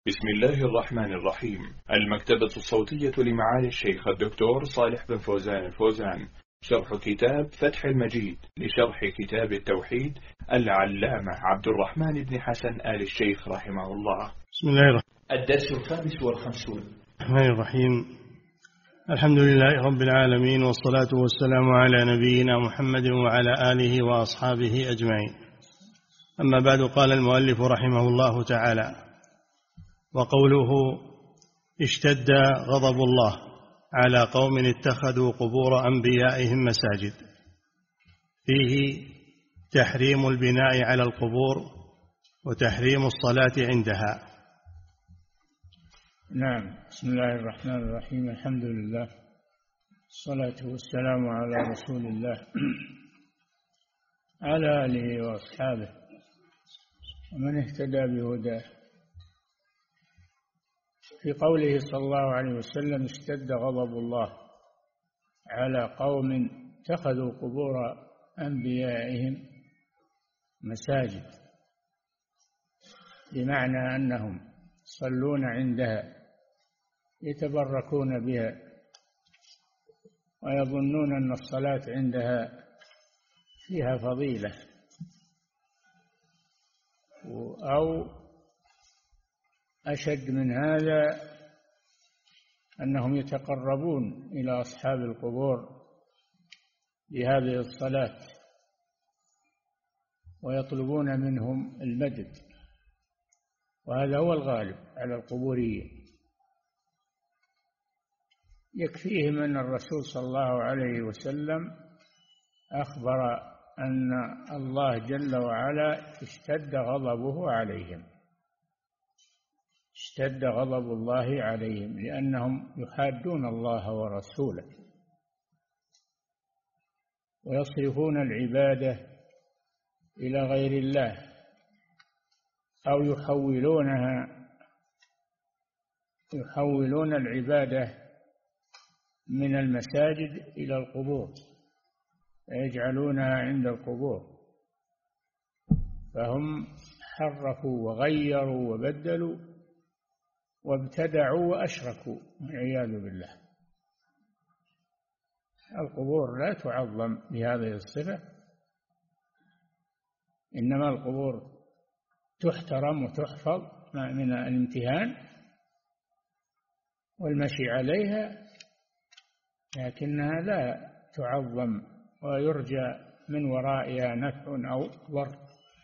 بسم الله الرحمن الرحيم. المكتبة الصوتية لمعالي الشيخ الدكتور صالح بن فوزان الفوزان، شرح كتاب فتح المجيد لشرح كتاب التوحيد العلامة عبد الرحمن بن حسن آل الشيخ رحمه الله. بسم الله الرحمن الدرس 55. الرحمن الرحيم. الحمد لله رب العالمين، والصلاة والسلام على نبينا محمد وعلى آله وأصحابه أجمعين. أما بعد، قال المؤلف رحمه الله تعالى: وقوله اشتد غضب الله على قوم اتخذوا قبور أنبيائهم مساجد، فيه تحريم البناء على القبور وتحريم الصلاة عندها. نعم. بسم الله الرحمن الرحيم. الحمد لله، الصلاة والسلام على رسول الله على آله وأصحابه ومن اهتدى بهداه. في قوله صلى الله عليه وسلم: اشتد غضب الله على قوم اتخذوا قبور أنبيائهم مساجد، بمعنى أنهم يصلون عندها، يتبركون بها، ويظنون أن الصلاة عندها فيها فضيلة، أو أشد من هذا أنهم يتقربون إلى أصحاب القبور بهذه الصلاة ويطلبون منهم المدد، وهذا هو الغالب على القبوريين. يكفيهم أن الرسول صلى الله عليه وسلم أخبر أن الله جل وعلا اشتد غضبه عليهم، اشتد غضب الله عليهم لأنهم يحادون الله ورسوله ويصرفون العبادة إلى غير الله، أو يحولون العبادة من المساجد إلى القبور، يجعلونها عند القبور، فهم حرفوا وغيروا وبدلوا وابتدعوا وأشركوا والعياذ بالله. القبور لا تعظم بهذه الصفة، إنما القبور تحترم وتحفظ من الامتهان والمشي عليها، لكنها لا تعظم ويرجى من ورائها نفع أو ضر.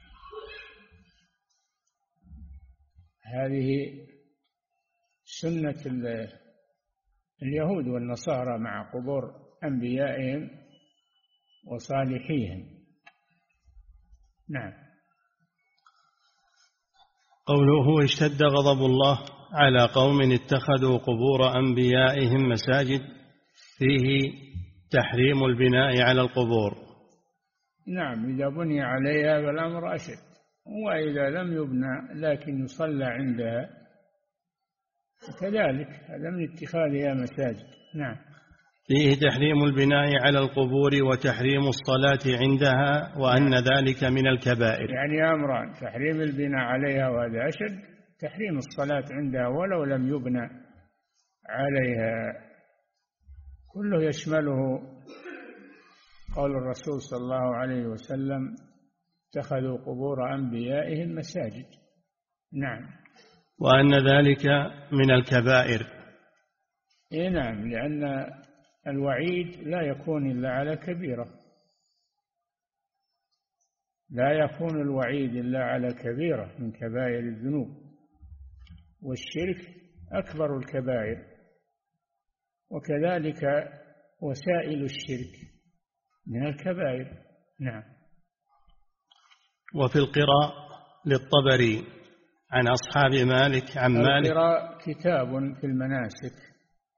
هذه سنة اليهود والنصارى مع قبور أنبيائهم وصالحيهم. نعم. قوله اشتد غضب الله على قوم اتخذوا قبور أنبيائهم مساجد، فيه تحريم البناء على القبور. نعم، إذا بني عليها فالأمر أشد، وإذا لم يبنى لكن يصلى عندها كذلك، هذا من اتخاذها مساجد. نعم. فيه تحريم البناء على القبور وتحريم الصلاة عندها، وأن ذلك من الكبائر. يعني أمران: تحريم البناء عليها وهذا أشد، تحريم الصلاة عندها ولو لم يبنى عليها، كله يشمله قول الرسول صلى الله عليه وسلم: اتخذوا قبور أنبيائهم مساجد. نعم. وأن ذلك من الكبائر. نعم، لأن الوعيد لا يكون إلا على كبيرة، لا يكون الوعيد إلا على كبيرة من كبائر الذنوب، والشرك أكبر الكبائر، وكذلك وسائل الشرك من الكبائر. نعم. وفي القراء للطبري عن أصحاب مالك عن مالك. القراء كتاب في المناسك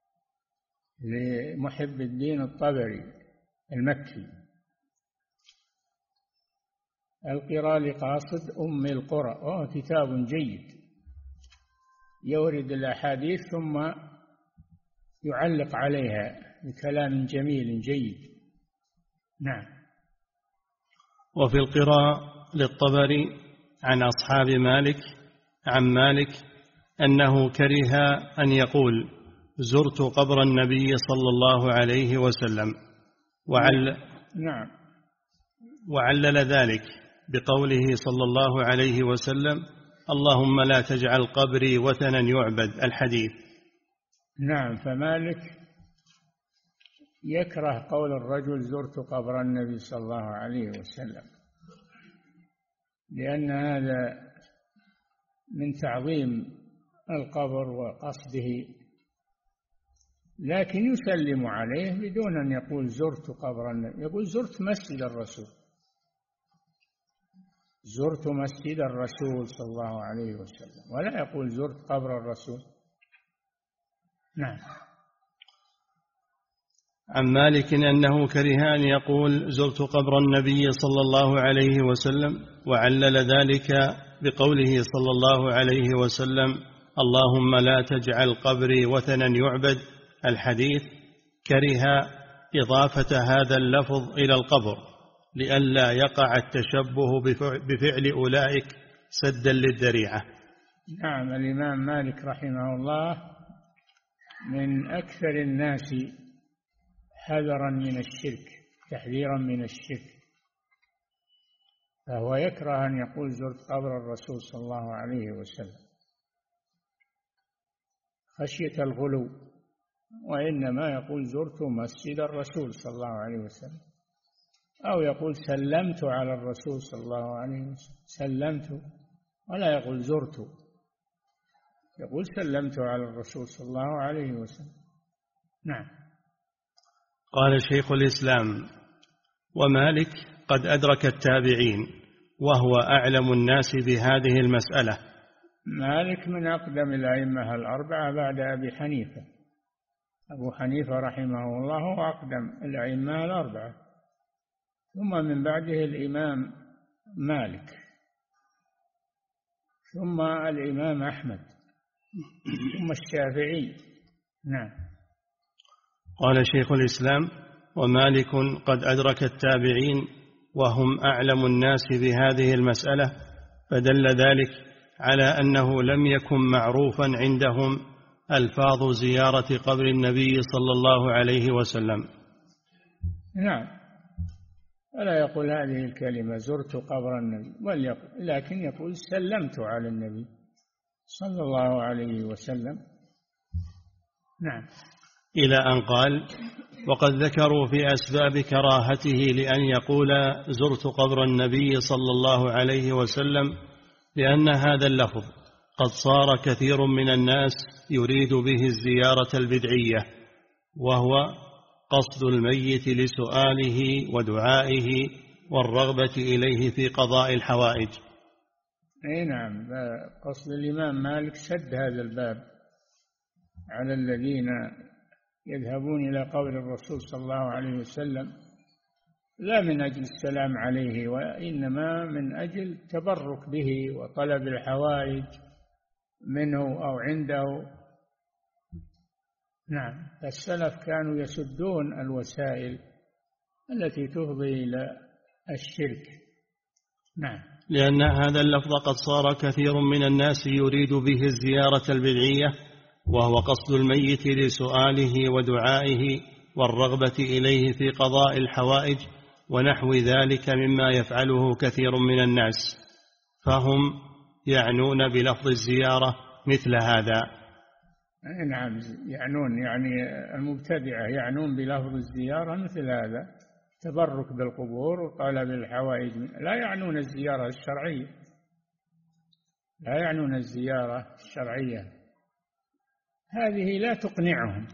لمحب الدين الطبري المكي. القراء لقاصد أم القرى، وهو كتاب جيد يورد الأحاديث ثم يعلق عليها بكلام جميل جيد. نعم. وفي القراء للطبري عن أصحاب مالك عن مالك أنه كره أن يقول زرت قبر النبي صلى الله عليه وسلم، نعم. وعلل ذلك بقوله صلى الله عليه وسلم اللهم لا تجعل قبري وثنا يعبد، الحديث. نعم. فمالك يكره قول الرجل زرت قبر النبي صلى الله عليه وسلم، لأن هذا من تعظيم القبر وقصده، لكن يسلم عليه بدون أن يقول زرت قبر النبي، يقول زرت مسجد الرسول، زرت مسجد الرسول صلى الله عليه وسلم، ولا يقول زرت قبر الرسول. نعم. عن مالك أنه كره أن يقول زرت قبر النبي صلى الله عليه وسلم، وعلل ذلك بقوله صلى الله عليه وسلم اللهم لا تجعل قبري وثنا يعبد، الحديث. كره إضافة هذا اللفظ إلى القبر لئلا يقع التشبه بفعل أولئك سدا للذريعة. نعم. الإمام مالك رحمه الله من أكثر الناس حذرا من الشرك، تحذيرا من الشرك، فهو يكره أن يقول زرت قبر الرسول صلى الله عليه وسلم خشية الغلو، وإنما يقول زرت مسجد الرسول صلى الله عليه وسلم، أو يقول سلمت على الرسول صلى الله عليه وسلم، سلمت، ولا يقول زرت، يقول سلمت على الرسول صلى الله عليه وسلم. نعم. قال شيخ الإسلام: ومالك قد أدرك التابعين وهو أعلم الناس بهذه المسألة. مالك من أقدم الأئمة الأربعة بعد أبي حنيفة، أبو حنيفة رحمه الله هو أقدم الأئمة الأربعة، ثم من بعده الإمام مالك، ثم الإمام أحمد، ثم الشافعي. نعم. قال شيخ الإسلام: ومالك قد أدرك التابعين وهم أعلم الناس بهذه المسألة، فدل ذلك على أنه لم يكن معروفا عندهم ألفاظ زيارة قبر النبي صلى الله عليه وسلم. نعم. ولا يقول هذه الكلمة زرت قبر النبي، لكن يقول سلمت على النبي صلى الله عليه وسلم. نعم. إلى أن قال: وقد ذكروا في أسباب كراهته لأن يقول زرت قبر النبي صلى الله عليه وسلم لأن هذا اللفظ قد صار كثير من الناس يريد به الزيارة البدعية، وهو قصد الميت لسؤاله ودعائه والرغبة إليه في قضاء الحوائج. أي نعم. قصد الإمام مالك سد هذا الباب على الذين يذهبون إلى قبر الرسول صلى الله عليه وسلم لا من أجل السلام عليه، وإنما من أجل تبرك به وطلب الحوائج منه أو عنده. نعم. السلف كانوا يسدون الوسائل التي تفضي إلى الشرك. نعم. لأن هذا اللفظ قد صار كثير من الناس يريد به الزيارة البدعية، وهو قصد الميت لسؤاله ودعائه والرغبة إليه في قضاء الحوائج ونحو ذلك مما يفعله كثير من الناس، فهم يعنون بلفظ الزيارة مثل هذا. نعم. يعنون، يعني المبتدعة يعنون بلفظ الزيارة مثل هذا، تبرك بالقبور وطلب الحوائج، لا يعنون الزيارة الشرعية، لا يعنون الزيارة الشرعية، هذه لا تقنعهم،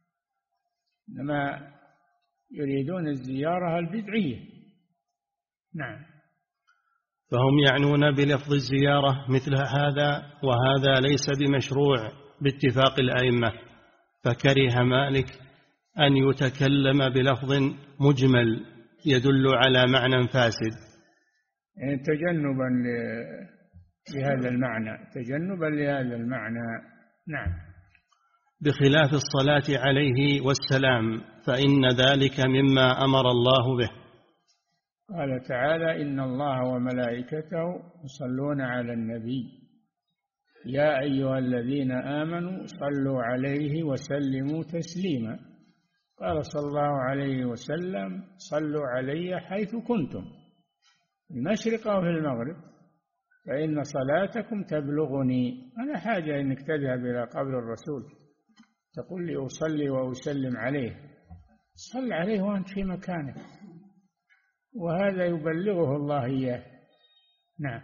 إنما يريدون الزيارة البدعية. نعم. فهم يعنون بلفظ الزيارة مثل هذا، وهذا ليس بمشروع باتفاق الأئمة، فكره مالك أن يتكلم بلفظ مجمل يدل على معنى فاسد، تجنبا لهذا المعنى، تجنبا لهذا المعنى. نعم. بخلاف الصلاة عليه والسلام، فإن ذلك مما أمر الله به. قال تعالى: إن الله وملائكته يصلون على النبي يا أيها الذين آمنوا صلوا عليه وسلموا تسليما. قال صلى الله عليه وسلم صلوا علي حيث كنتم في المشرق أو في المغرب فإن صلاتكم تبلغني. أنا حاجة أنك تذهب إلى قبر الرسول تقول لي أصلي وأسلم عليه، صل عليه وأنت في مكانك، وهذا يبلغه الله إياه. نعم.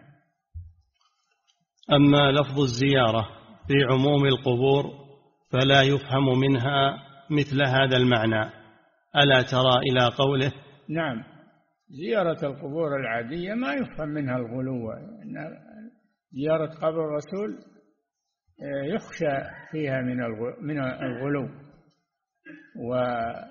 أما لفظ الزيارة في عموم القبور فلا يفهم منها مثل هذا المعنى، ألا ترى إلى قوله؟ نعم، زيارة القبور العادية ما يفهم منها الغلو. زيارة قبر الرسول يخشى فيها من الغلو، وصرف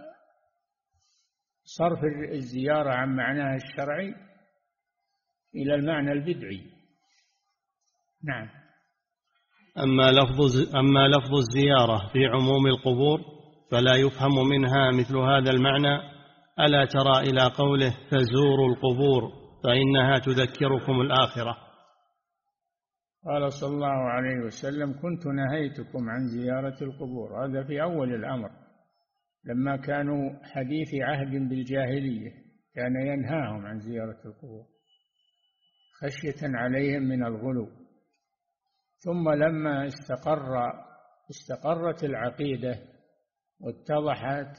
الزيارة عن معناها الشرعي إلى المعنى البدعي. نعم. أما لفظ الزيارة في عموم القبور فلا يفهم منها مثل هذا المعنى، ألا ترى إلى قوله فزوروا القبور فإنها تذكركم الآخرة. قال صلى الله عليه وسلم كنت نهيتكم عن زيارة القبور، هذا في أول الأمر لما كانوا حديث عهد بالجاهلية كان ينهاهم عن زيارة القبور خشية عليهم من الغلو. ثم لما استقرت العقيدة واتضحت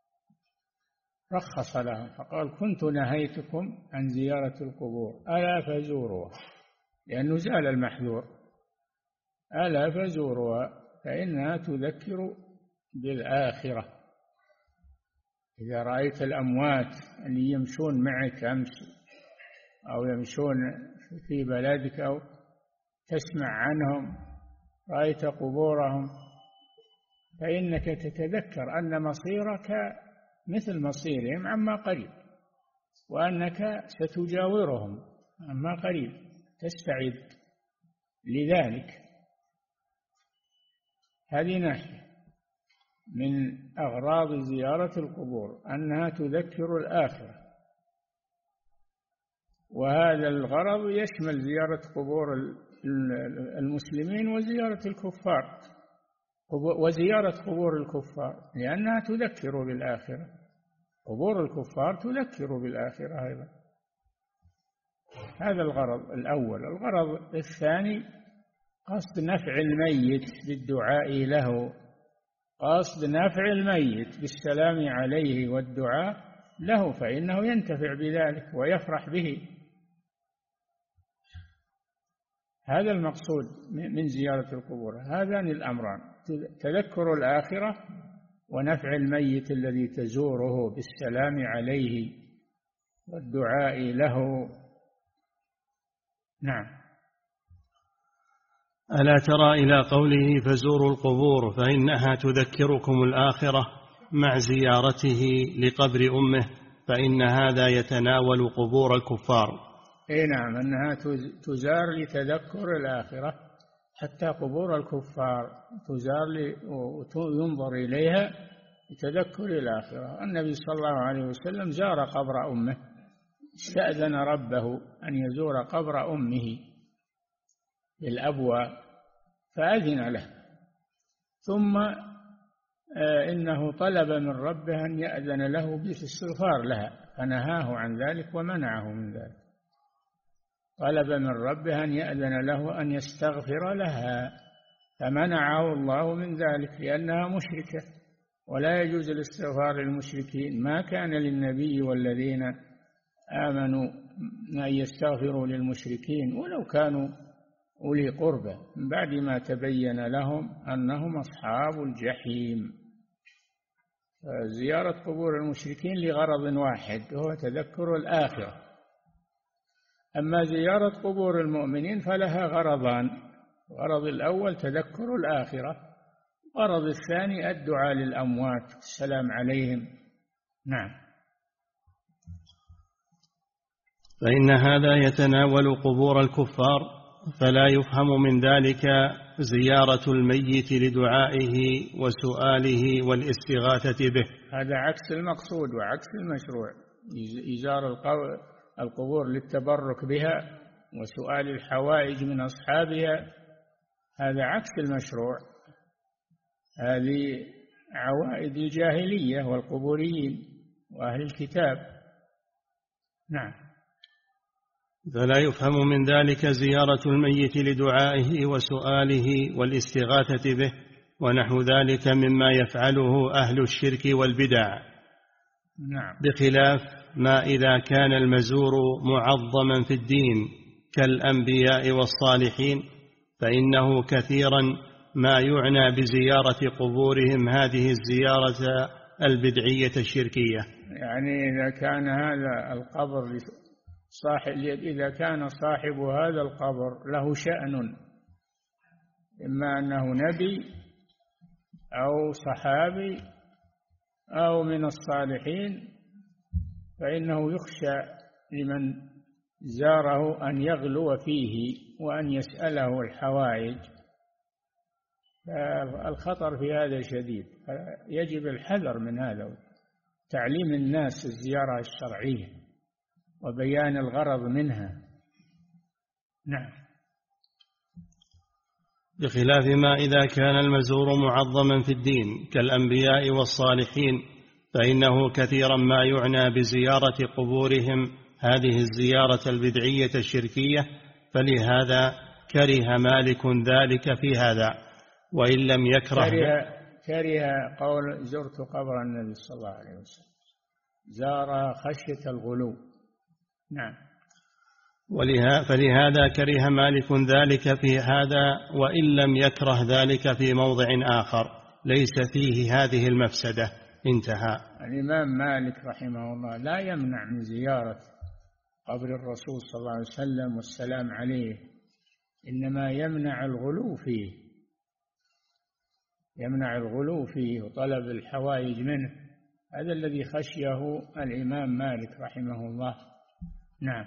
رخص لهم فقال كنت نهيتكم عن زيارة القبور ألا فزوروها، لأنه زال المحذور، ألا فزوروها فإنها تذكر بالآخرة. إذا رأيت الأموات اللي يمشون معك أمس أو يمشون في بلدك أو تسمع عنهم، رأيت قبورهم، فإنك تتذكر أن مصيرك مثل مصيرهم عما قريب، وأنك ستجاورهم عما قريب، تستعد لذلك. هذه ناحية من أغراض زيارة القبور أنها تذكر الآخرة، وهذا الغرض يشمل زيارة قبور المسلمين وزيارة الكفار وزيارة قبور الكفار، لأنها تذكر بالآخرة. قبور الكفار تذكر بالآخرة أيضا. هذا الغرض الأول. الغرض الثاني قصد نفع الميت بالدعاء له، قصد نفع الميت بالسلام عليه والدعاء له، فإنه ينتفع بذلك ويفرح به. هذا المقصود من زيارة القبور، هذان الأمران، تذكر الآخرة ونفع الميت الذي تزوره بالسلام عليه والدعاء له. نعم. ألا ترى إلى قوله فزوروا القبور فإنها تذكركم الآخرة مع زيارته لقبر أمه، فإن هذا يتناول قبور الكفار. نعم، أنها تزار لتذكر الآخرة، حتى قبور الكفار تزار وينظر إليها لتذكر الآخرة. النبي صلى الله عليه وسلم زار قبر أمه، استأذن ربه أن يزور قبر أمه بالأبواء فأذن له، ثم إنه طلب من ربه أن يأذن له بالاستغفار لها فنهاه عن ذلك ومنعه من ذلك. طلب من ربه أن يأذن له أن يستغفر لها فمنعه الله من ذلك لأنها مشركة، ولا يجوز الاستغفار للمشركين. ما كان للنبي والذين آمنوا أن يستغفروا للمشركين ولو كانوا أولي قربى من بعد ما تبين لهم أنهم أصحاب الجحيم. زيارة قبور المشركين لغرض واحد وهو تذكر الآخرة. أما زيارة قبور المؤمنين فلها غرضان: الغرض الأول تذكر الآخرة، الغرض الثاني الدعاء للأموات السلام عليهم. نعم. فإن هذا يتناول قبور الكفار، فلا يفهم من ذلك زيارة الميت لدعائه وسؤاله والاستغاثة به. هذا عكس المقصود وعكس المشروع. إزار القبور للتبرك بها وسؤال الحوائج من أصحابها، هذا عكس المشروع، هذه عوائد الجاهلية والقبوريين وأهل الكتاب. نعم. فلا يفهم من ذلك زيارة الميت لدعائه وسؤاله والاستغاثة به ونحو ذلك مما يفعله أهل الشرك والبدع. نعم. بخلاف ما إذا كان المزور معظما في الدين كالأنبياء والصالحين، فإنه كثيرا ما يعنى بزيارة قبورهم هذه الزيارة البدعية الشركية. يعني إذا كان هذا القبر إذا كان صاحب هذا القبر له شأن، إما أنه نبي أو صحابي أو من الصالحين، فإنه يخشى لمن زاره أن يغلو فيه وأن يسأله الحوائج، فالخطر في هذا شديد، يجب الحذر من هذا، تعليم الناس الزيارة الشرعية وبيان الغرض منها. نعم. بخلاف ما إذا كان المزور معظما في الدين كالأنبياء والصالحين، فإنه كثيرا ما يعنى بزيارة قبورهم هذه الزيارة البدعية الشركية، فلهذا كره مالك ذلك في هذا، وإن لم يكره كره قول زرت قبر النبي صلى الله عليه وسلم، زار خشية الغلو. نعم. فلهذا كره مالك ذلك في هذا، وإن لم يكره ذلك في موضع آخر ليس فيه هذه المفسدة. انتهى. الإمام مالك رحمه الله لا يمنع من زيارة قبر الرسول صلى الله عليه وسلم والسلام عليه، إنما يمنع الغلو فيه، يمنع الغلو فيه وطلب الحوائج منه، هذا الذي خشيه الإمام مالك رحمه الله. نعم.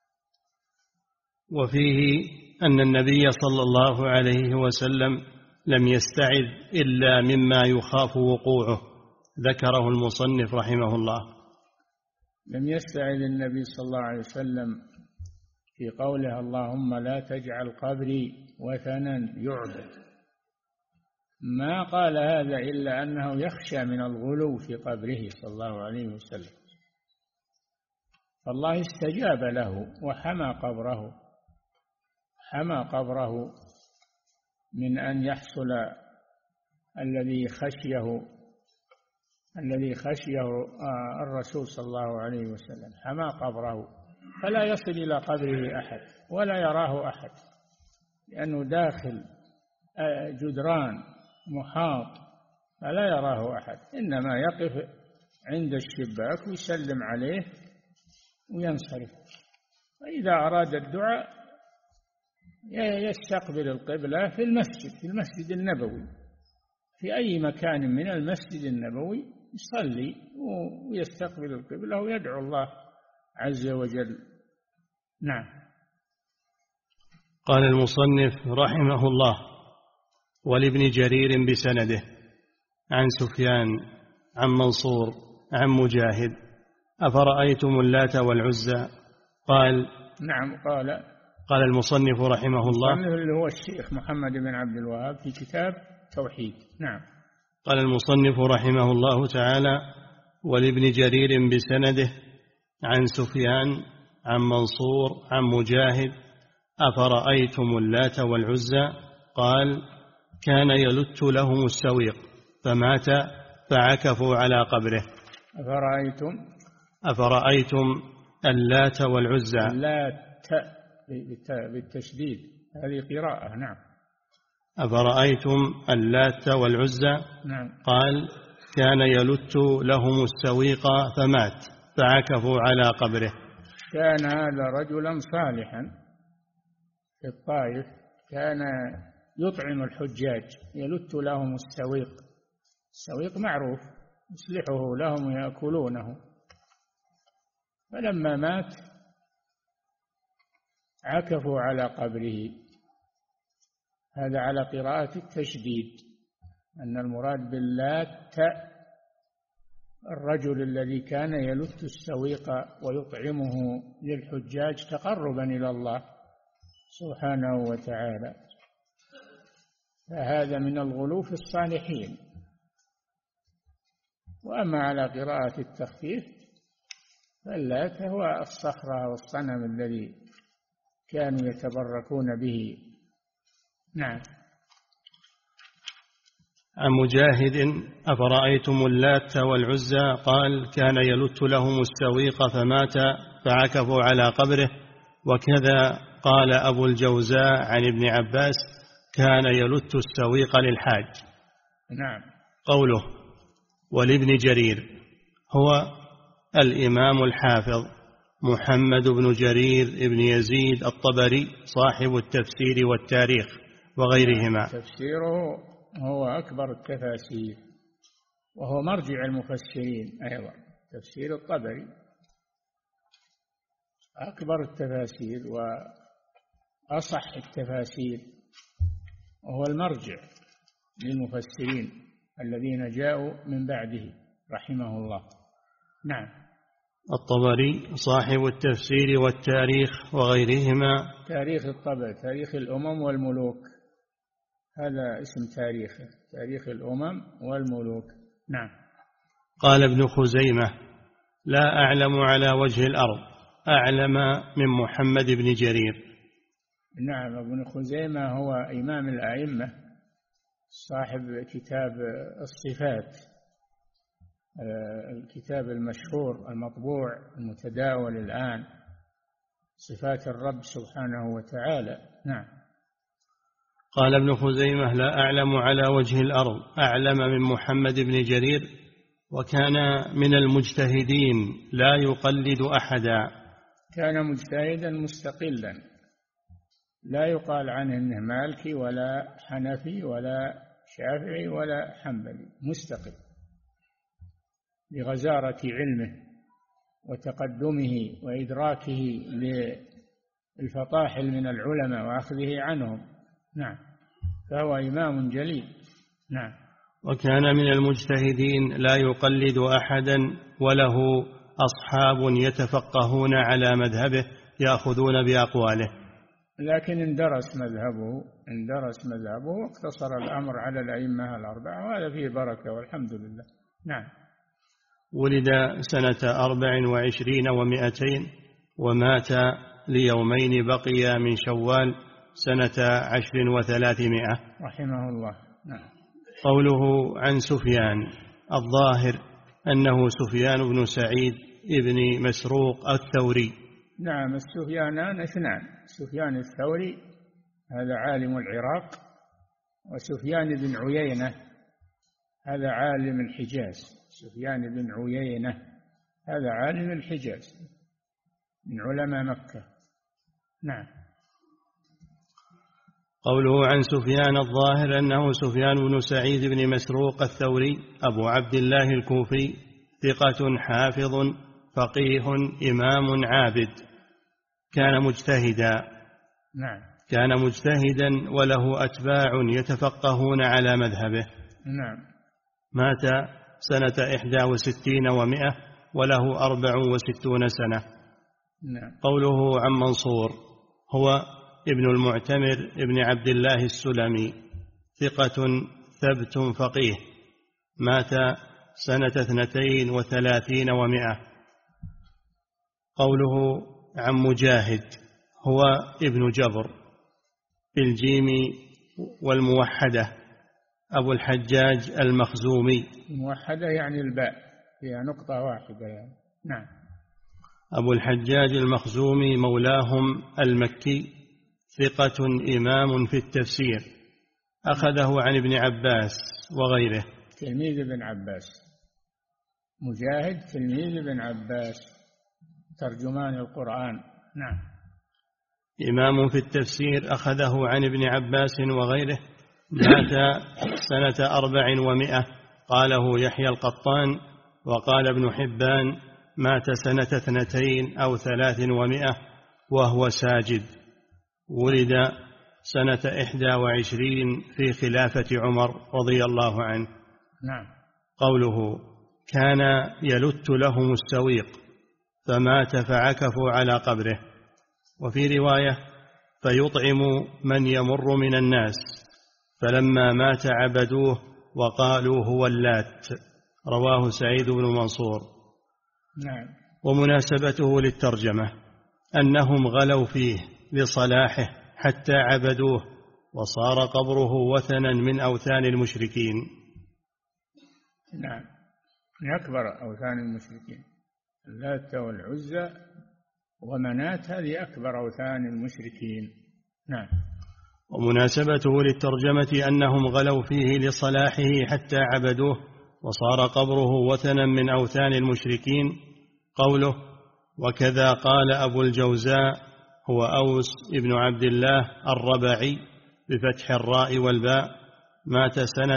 وفيه أن النبي صلى الله عليه وسلم لم يستعذ إلا مما يخاف وقوعه، ذكره المصنف رحمه الله. لم يستعذ النبي صلى الله عليه وسلم في قوله اللهم لا تجعل قبري وثنا يعبد، ما قال هذا إلا أنه يخشى من الغلو في قبره صلى الله عليه وسلم، فالله استجاب له وحمى قبره، حمى قبره من أن يحصل الذي خشيه الرسول صلى الله عليه وسلم، حمى قبره فلا يصل إلى قبره أحد ولا يراه أحد، لأنه داخل جدران محاط فلا يراه أحد، إنما يقف عند الشباك ويسلم عليه وينصرف، فإذا أراد الدعاء يستقبل القبلة في المسجد النبوي، في أي مكان من المسجد النبوي يصلي ويستقبل القبلة ويدعو الله عز وجل. نعم. قال المصنف رحمه الله: ولابن جرير بسنده عن سفيان عن منصور عن مجاهد: أفرأيتم اللات والعزى؟ قال: نعم. قال المصنف رحمه الله، اللي هو الشيخ محمد بن عبد الوهاب في كتاب توحيد. نعم. قال المصنف رحمه الله تعالى: ولابن جرير بسنده عن سفيان عن منصور عن مجاهد: أفرأيتم اللات والعزى؟ قال: كان يلت لهم السويق فمات فعكفوا على قبره. أفرأيتم اللات والعزى؟ اللات بالتشديد، هذه قراءة. نعم. أفرأيتم اللات والعزى؟ نعم. قال: كان يلت لهم السويق فمات فعكفوا على قبره. كان هذا رجلا صالحا في الطائف، كان يطعم الحجاج، يلت لهم السويق، السويق معروف، يصلحه لهم ويأكلونه، فلما مات عكفوا على قبره. هذا على قراءة التشديد، أن المراد باللات الرجل الذي كان يلت السويق ويطعمه للحجاج تقربا إلى الله سبحانه وتعالى. فهذا من الغلو في الصالحين. وأما على قراءة التخفيف فاللات هو الصخرة والصنم الذي كانوا يتبركون به. نعم. عن مجاهد: أفرأيتم اللات والعزى؟ قال: كان يلت لهم السويق فمات فعكفوا على قبره. وكذا قال أبو الجوزاء عن ابن عباس: كان يلت السويق للحاج. نعم. قوله: ولابن جرير هو الإمام الحافظ محمد بن جرير بن يزيد الطبري صاحب التفسير والتاريخ وغيرهما. تفسيره هو أكبر التفاسير، وهو مرجع المفسرين أيضا. تفسير الطبري أكبر التفاسير وأصح التفاسير، وهو المرجع للمفسرين الذين جاءوا من بعده رحمه الله. نعم. الطبري صاحب التفسير والتاريخ وغيرهما. تاريخ الطبري تاريخ الأمم والملوك، هذا اسم تاريخه، تاريخ الأمم والملوك. نعم. قال ابن خزيمة: لا أعلم على وجه الأرض أعلم من محمد بن جرير. نعم. ابن خزيمة هو إمام الأئمة صاحب كتاب الصفات، الكتاب المشهور المطبوع المتداول الآن، صفات الرب سبحانه وتعالى. نعم. قال ابن خزيمة: لا أعلم على وجه الأرض أعلم من محمد بن جرير، وكان من المجتهدين لا يقلد أحدا. كان مجتهدا مستقلا، لا يقال عنه إنه مالكي ولا حنفي ولا شافعي ولا حنبلي، مستقل بغزارة علمه وتقدمه وإدراكه للفطاحل من العلماء وأخذه عنهم. نعم. فهو إمام جليل. نعم. وكان من المجتهدين لا يقلد أحدا، وله أصحاب يتفقهون على مذهبه يأخذون بأقواله. لكن اندرس مذهبه واقتصر الأمر على الأئمة الأربعة، وهذا فيه بركة والحمد لله. نعم. ولد سنة 24 و200، ومات ليومين بقي من شوال سنة 10 و300 رحمه الله. نعم. قوله عن سفيان: الظاهر أنه سفيان بن سعيد ابن مسروق الثوري. نعم. السفيانان اثنان: سفيان الثوري هذا عالم العراق، وسفيان بن عيينة هذا عالم الحجاز. سفيان بن عيينة هذا عالم الحجاز من علماء مكة. نعم. قوله عن سفيان: الظاهر أنه سفيان بن سعيد بن مسروق الثوري أبو عبد الله الكوفي، ثقة حافظ فقيه إمام عابد، كان مجتهدا. نعم. كان مجتهدا وله أتباع يتفقهون على مذهبه. نعم. مات سنة 61 و100 وله 64 سنة. نعم. قوله عن منصور: هو ابن المعتمر ابن عبد الله السلمي، ثقة ثبت فقيه، مات سنة 32 و100. قوله عن مجاهد: هو ابن جبر بالجيم والموحدة، أبو الحجاج المخزومي. الموحدة يعني الباء فيها نقطة واحدة يعني. نعم. أبو الحجاج المخزومي مولاهم المكي، ثقة إمام في التفسير، أخذه عن ابن عباس وغيره. تلميذ ابن عباس. مجاهد تلميذ ابن عباس ترجمان القرآن. نعم. إمام في التفسير، أخذه عن ابن عباس وغيره، مات سنة 4 و100. قاله يحيى القطان. وقال ابن حبان: مات سنة 2 أو 3 و100 وهو ساجد. ولد سنة 21 في خلافة عمر رضي الله عنه. نعم. قوله كان يلت لهم السويق فمات فعكفوا على قبره. وفي رواية: فيطعم من يمر من الناس، فلما مات عبدوه وقالوا هو اللات. رواه سعيد بن منصور. نعم. ومناسبته للترجمة أنهم غلوا فيه لصلاحه حتى عبدوه وصار قبره وثنا من أوثان المشركين. نعم، من أكبر أوثان المشركين. اللات والعزى ومنات هذه أكبر أوثان المشركين. نعم. ومناسبته للترجمة أنهم غلوا فيه لصلاحه حتى عبدوه وصار قبره وثنا من أوثان المشركين. قوله وكذا قال أبو الجوزاء هو أوس ابن عبد الله الربعي بفتح الراء والباء، مات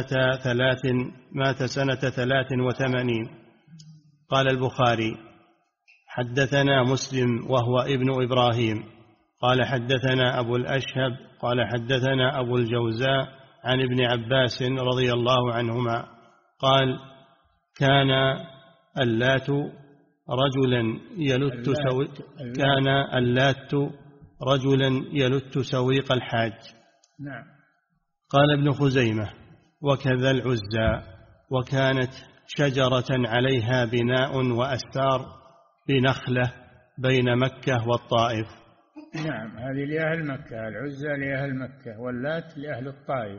سنة 83. قال البخاري حدثنا مسلم وهو ابن إبراهيم قال حدثنا أبو الأشهب قال حدثنا أبو الجوزاء عن ابن عباس رضي الله عنهما قال كان اللات رجلا يلت سويق الحاج. نعم. قال ابن خزيمة وكذا العزى، وكانت شجرة عليها بناء وأستار بنخلة بين مكة والطائف. نعم، هذه لأهل مكة، العزى لأهل مكة، واللات لأهل الطائف،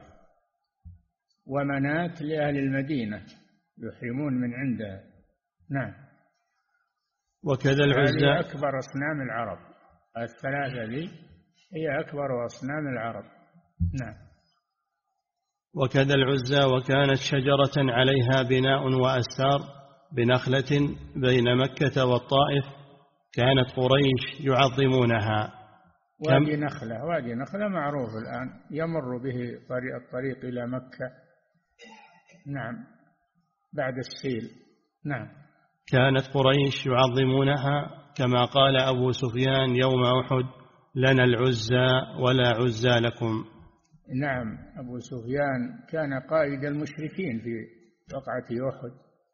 ومنات لأهل المدينة يحرمون من عندها. نعم. وكذا العزى هذه أكبر أصنام العرب، الثلاثة ذي هي أكبر أصنام العرب. نعم. وكذا العزى وكانت شجرة عليها بناء وأستار بنخلة بين مكة والطائف، كانت قريش يعظمونها. وادي نخلة معروف الآن يمر به الطريق إلى مكة. نعم، بعد السيل. نعم. كانت قريش يعظمونها كما قال أبو سفيان يوم أحد لنا العزى ولا عزى لكم. نعم، أبو سفيان كان قائد المشركين في وقعة أحد،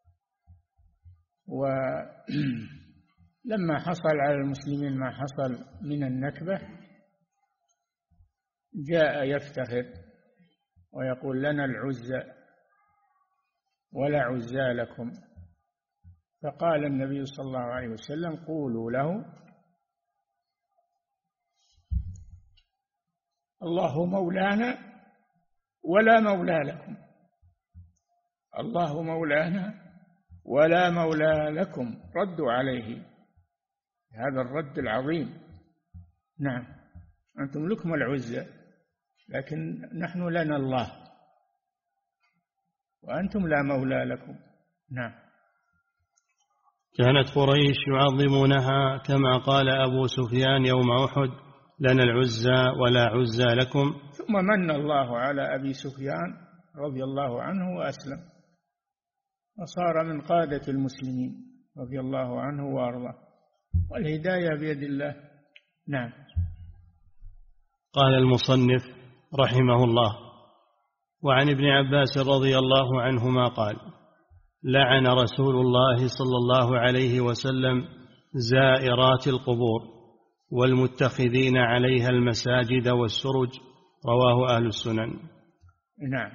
ولما حصل على المسلمين ما حصل من النكبة جاء يفتخر ويقول لنا العزى ولا عزى لكم. فقال النبي صلى الله عليه وسلم قولوا له الله مولانا ولا مولى لكم، الله مولانا ولا مولى لكم. ردوا عليه هذا الرد العظيم. نعم، أنتم لكم العزة لكن نحن لنا الله وأنتم لا مولى لكم. نعم. كانت قريش يعظمونها كما قال أبو سفيان يوم أحد لنا العزى ولا عزى لكم. ثم من الله على أبي سفيان رضي الله عنه وأسلم وصار من قادة المسلمين رضي الله عنه وأرضاه، والهداية بيد الله. نعم. قال المصنف رحمه الله وعن ابن عباس رضي الله عنهما قال لعن رسول الله صلى الله عليه وسلم زائرات القبور والمتخذين عليها المساجد والسرج. رواه أهل السنن. نعم.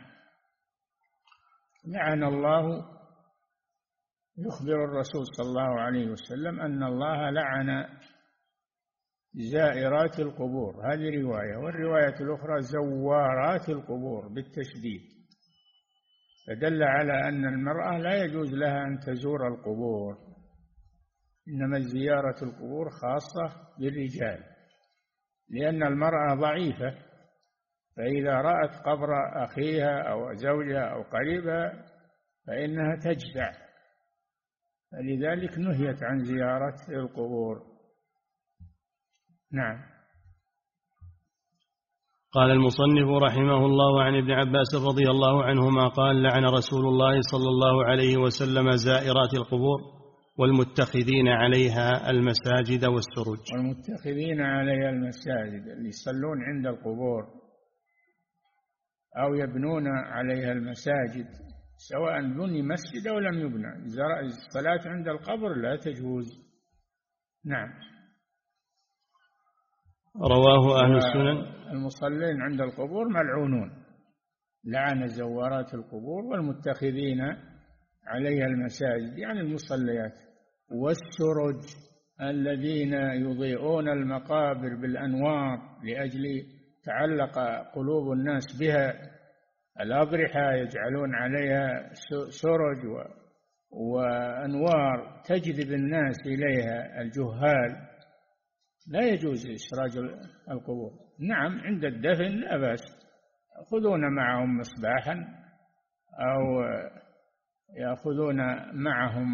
لعن الله، يخبر الرسول صلى الله عليه وسلم أن الله لعن زائرات القبور، هذه رواية، والرواية الأخرى زوارات القبور بالتشديد، فدل على أن المرأة لا يجوز لها أن تزور القبور، إنما زيارة القبور خاصة بالرجال، لأن المرأة ضعيفة، فإذا رأت قبر أخيها أو زوجها أو قريبها فإنها تجزع، فلذلك نهيت عن زيارة القبور. نعم. قال المصنف رحمه الله عن ابن عباس رضي الله عنهما قال لعن رسول الله صلى الله عليه وسلم زائرات القبور والمتخذين عليها المساجد والسرج. والمتخذين عليها المساجد اللي يصلون عند القبور أو يبنون عليها المساجد، سواء بني مسجد أو لم يبنى، الصلاة عند القبر لا تجوز. نعم. رواه أهل السنن. المصلين عند القبور ملعونون، لعن زوارات القبور والمتخذين عليها المساجد يعني المصليات، والسرج الذين يضيئون المقابر بالأنوار لأجل تعلق قلوب الناس بها، الأضرحة يجعلون عليها سرج وأنوار تجذب الناس إليها الجهال، لا يجوز إسراج القبور. نعم عند الدفن لا بأس، يأخذون معهم مصباحا أو يأخذون معهم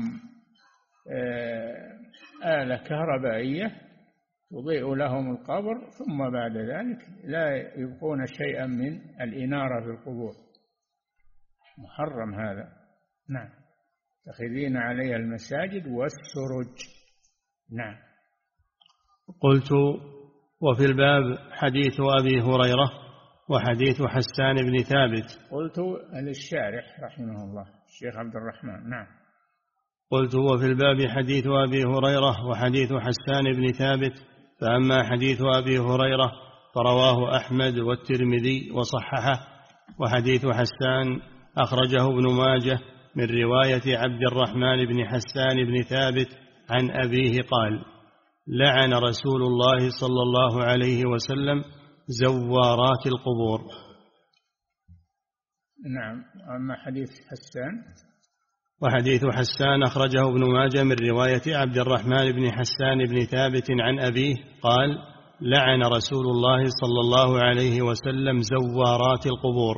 آلة كهربائية تضيء لهم القبر، ثم بعد ذلك لا يبقون شيئا من الإنارة في القبور، محرم هذا. نعم، تخذين عليها المساجد والسرج. نعم. قلت: وفي الباب حديث أبي هريرة وحديث حسان بن ثابت. قلت للشارح رحمه الله الشيخ عبد الرحمن. نعم. قلت: وفي الباب حديث أبي هريرة وحديث حسان بن ثابت، فأما حديث أبي هريرة فرواه أحمد والترمذي وصححه، وحديث حسان أخرجه ابن ماجه من رواية عبد الرحمن بن حسان بن ثابت عن أبيه قال: لعن رسول الله صلى الله عليه وسلم زوارات القبور. نعم. أما حديث حسان، وحديث حسان أخرجه ابن ماجه من رواية عبد الرحمن بن حسان بن ثابت عن أبيه قال: لعن رسول الله صلى الله عليه وسلم زوارات القبور.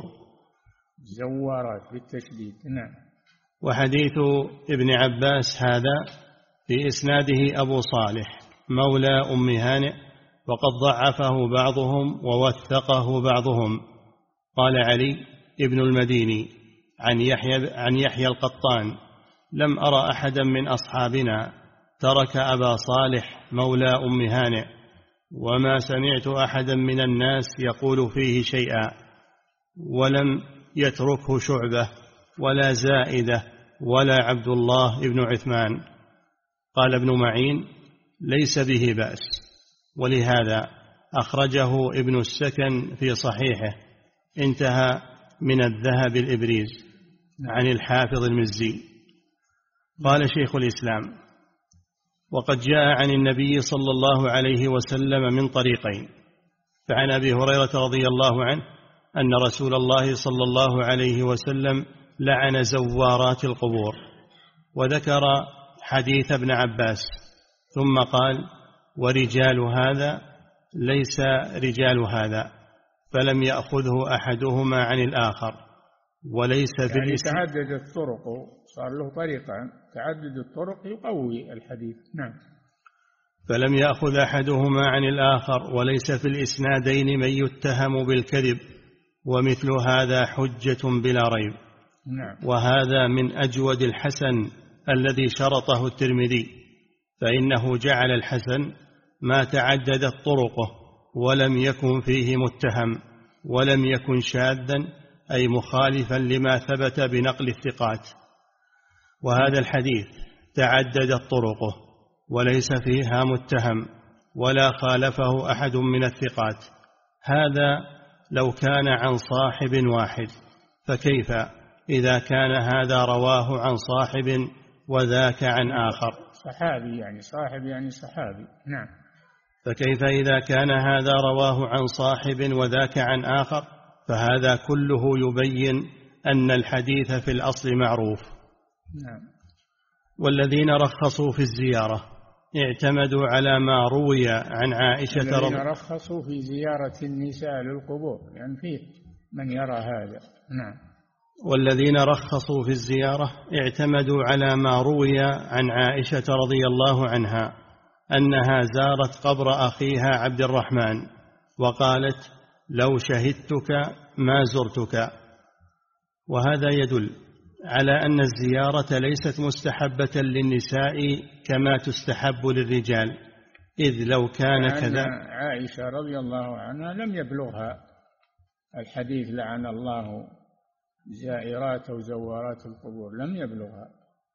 زوارات بالتشديد. نعم. وحديث ابن عباس هذا في إسناده أبو صالح مولى أم هانئ، وقد ضعفه بعضهم ووثقه بعضهم. قال علي ابن المديني عن يحيى القطان: لم أرى أحدا من أصحابنا ترك أبا صالح مولى أم هانئ، وما سمعت أحدا من الناس يقول فيه شيئا، ولم يتركه شعبة ولا زائدة ولا عبد الله بن عثمان. قال ابن معين: ليس به بأس، ولهذا أخرجه ابن السكن في صحيحه. انتهى من الذهب الإبريز عن الحافظ المزي. قال شيخ الإسلام: وقد جاء عن النبي صلى الله عليه وسلم من طريقين، فعن أبي هريرة رضي الله عنه أن رسول الله صلى الله عليه وسلم لعن زوارات القبور، وذكر حديث ابن عباس، ثم قال: ورجال هذا ليس رجال هذا، فلم يأخذه أحدهما عن الآخر، وليس في يعني تعدد الطرق، صار له طريقان، تعدد الطرق يقوي الحديث. نعم. فلم يأخذ أحدهما عن الآخر، وليس في الإسنادين من يتهم بالكذب، ومثل هذا حجة بلا ريب. نعم. وهذا من أجود الحسن الذي شرطه الترمذي، فإنه جعل الحسن ما تعددت طرقه ولم يكن فيه متهم، ولم يكن شاذا أي مخالفا لما ثبت بنقل الثقات. وهذا الحديث تعددت طرقه وليس فيها متهم ولا خالفه أحد من الثقات. هذا لو كان عن صاحب واحد، فكيف إذا كان هذا رواه عن صاحب وذاك عن آخر؟ صحابي يعني صاحب يعني صحابي. نعم. فكيف إذا كان هذا رواه عن صاحب وذاك عن آخر؟ فهذا كله يبين أن الحديث في الأصل معروف. نعم. والذين رخصوا في الزيارة اعتمدوا على ما روي عن عائشة الذين رخصوا في زيارة النساء للقبور، يعني فيه من يرى هذا. نعم. والذين رخصوا في الزيارة اعتمدوا على ما روي عن عائشة رضي الله عنها أنها زارت قبر أخيها عبد الرحمن وقالت: لو شهدتك ما زرتك. وهذا يدل على أن الزيارة ليست مستحبة للنساء كما تستحب للرجال، إذ لو كان كذا عائشة رضي الله عنها لم يبلغها الحديث لعن الله زائرات أو زوارات القبور، لم يبلغها،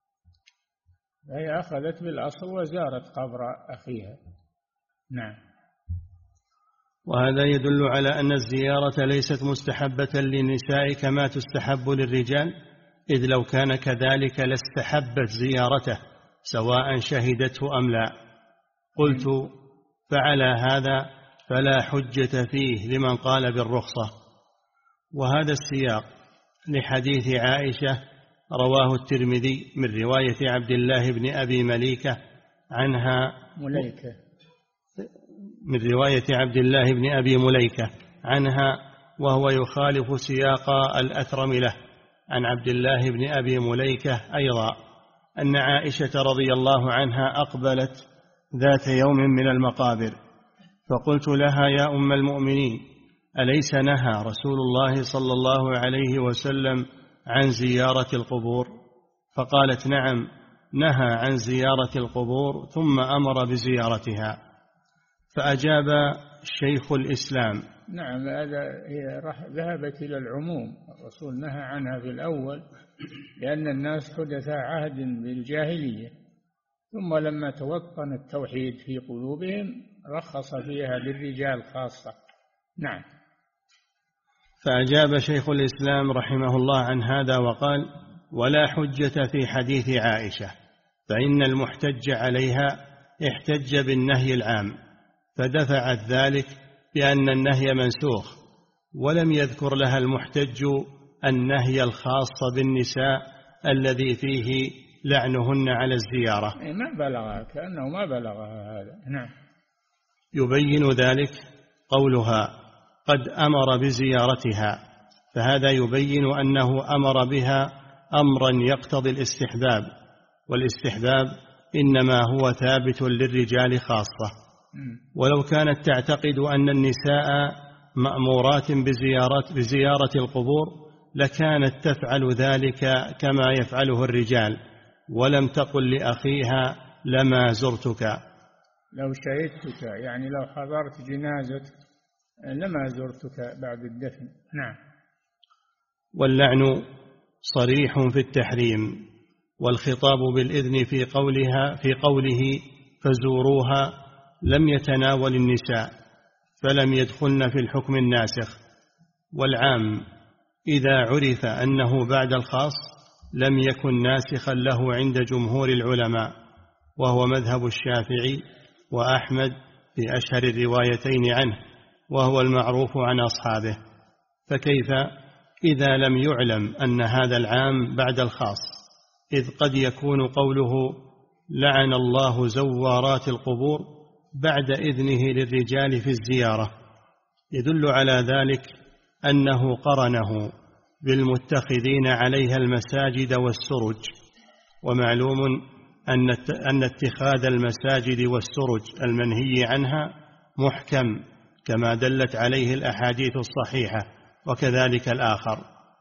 فهي أخذت بالأصل وزارت قبر أخيها. نعم. وهذا يدل على أن الزيارة ليست مستحبة للنساء كما تستحب للرجال، إذ لو كان كذلك لاستحبت زيارته سواء شهدته أم لا. قلت: فعلى هذا فلا حجة فيه لمن قال بالرخصة. وهذا السياق لحديث عائشة رواه الترمذي من رواية عبد الله بن أبي مليكة عنها من رواية عبد الله بن أبي مليكة عنها، وهو يخالف سياق الأثرم له عن عبد الله بن أبي مليكة أيضا أن عائشة رضي الله عنها أقبلت ذات يوم من المقابر، فقلت لها: يا أم المؤمنين، أليس نهى رسول الله صلى الله عليه وسلم عن زيارة القبور؟ فقالت: نعم، نهى عن زيارة القبور ثم أمر بزيارتها. فأجاب شيخ الإسلام: نعم، هذا ذهبت إلى العموم، الرسول نهى عنها في الأول لأن الناس حدثاء عهد بالجاهلية، ثم لما توطن التوحيد في قلوبهم رخص فيها للرجال خاصة. نعم. فأجاب شيخ الإسلام رحمه الله عن هذا وقال: ولا حجة في حديث عائشة، فإن المحتج عليها احتج بالنهي العام، فدفعت ذلك بأن النهي منسوخ، ولم يذكر لها المحتج النهي الخاص بالنساء الذي فيه لعنهن على الزيارة. ما بلغها، كأنه ما بلغها هذا. نعم. يبين ذلك قولها: قد أمر بزيارتها، فهذا يبين أنه أمر بها أمرا يقتضي الاستحباب، والاستحباب إنما هو ثابت للرجال خاصة. ولو كانت تعتقد أن النساء مأمورات بزيارة القبور لكانت تفعل ذلك كما يفعله الرجال، ولم تقل لأخيها: لما زرتك. لو شهدتك، يعني لو حضرت جنازتك، لما زرتك بعد الدفن. نعم. واللعن صريح في التحريم، والخطاب بالإذن في قوله فزوروها لم يتناول النساء، فلم يدخلن في الحكم الناسخ. والعام إذا عرف أنه بعد الخاص لم يكن ناسخا له عند جمهور العلماء، وهو مذهب الشافعي وأحمد في أشهر الروايتين عنه، وهو المعروف عن أصحابه. فكيف إذا لم يعلم أن هذا العام بعد الخاص، إذ قد يكون قوله لعن الله زوارات القبور بعد إذنه للرجال في الزيارة، يدل على ذلك أنه قرنه بالمتخذين عليها المساجد والسرج. ومعلوم أن اتخاذ المساجد والسرج المنهي عنها محكم كما دلت عليه الأحاديث الصحيحة، وكذلك الآخر.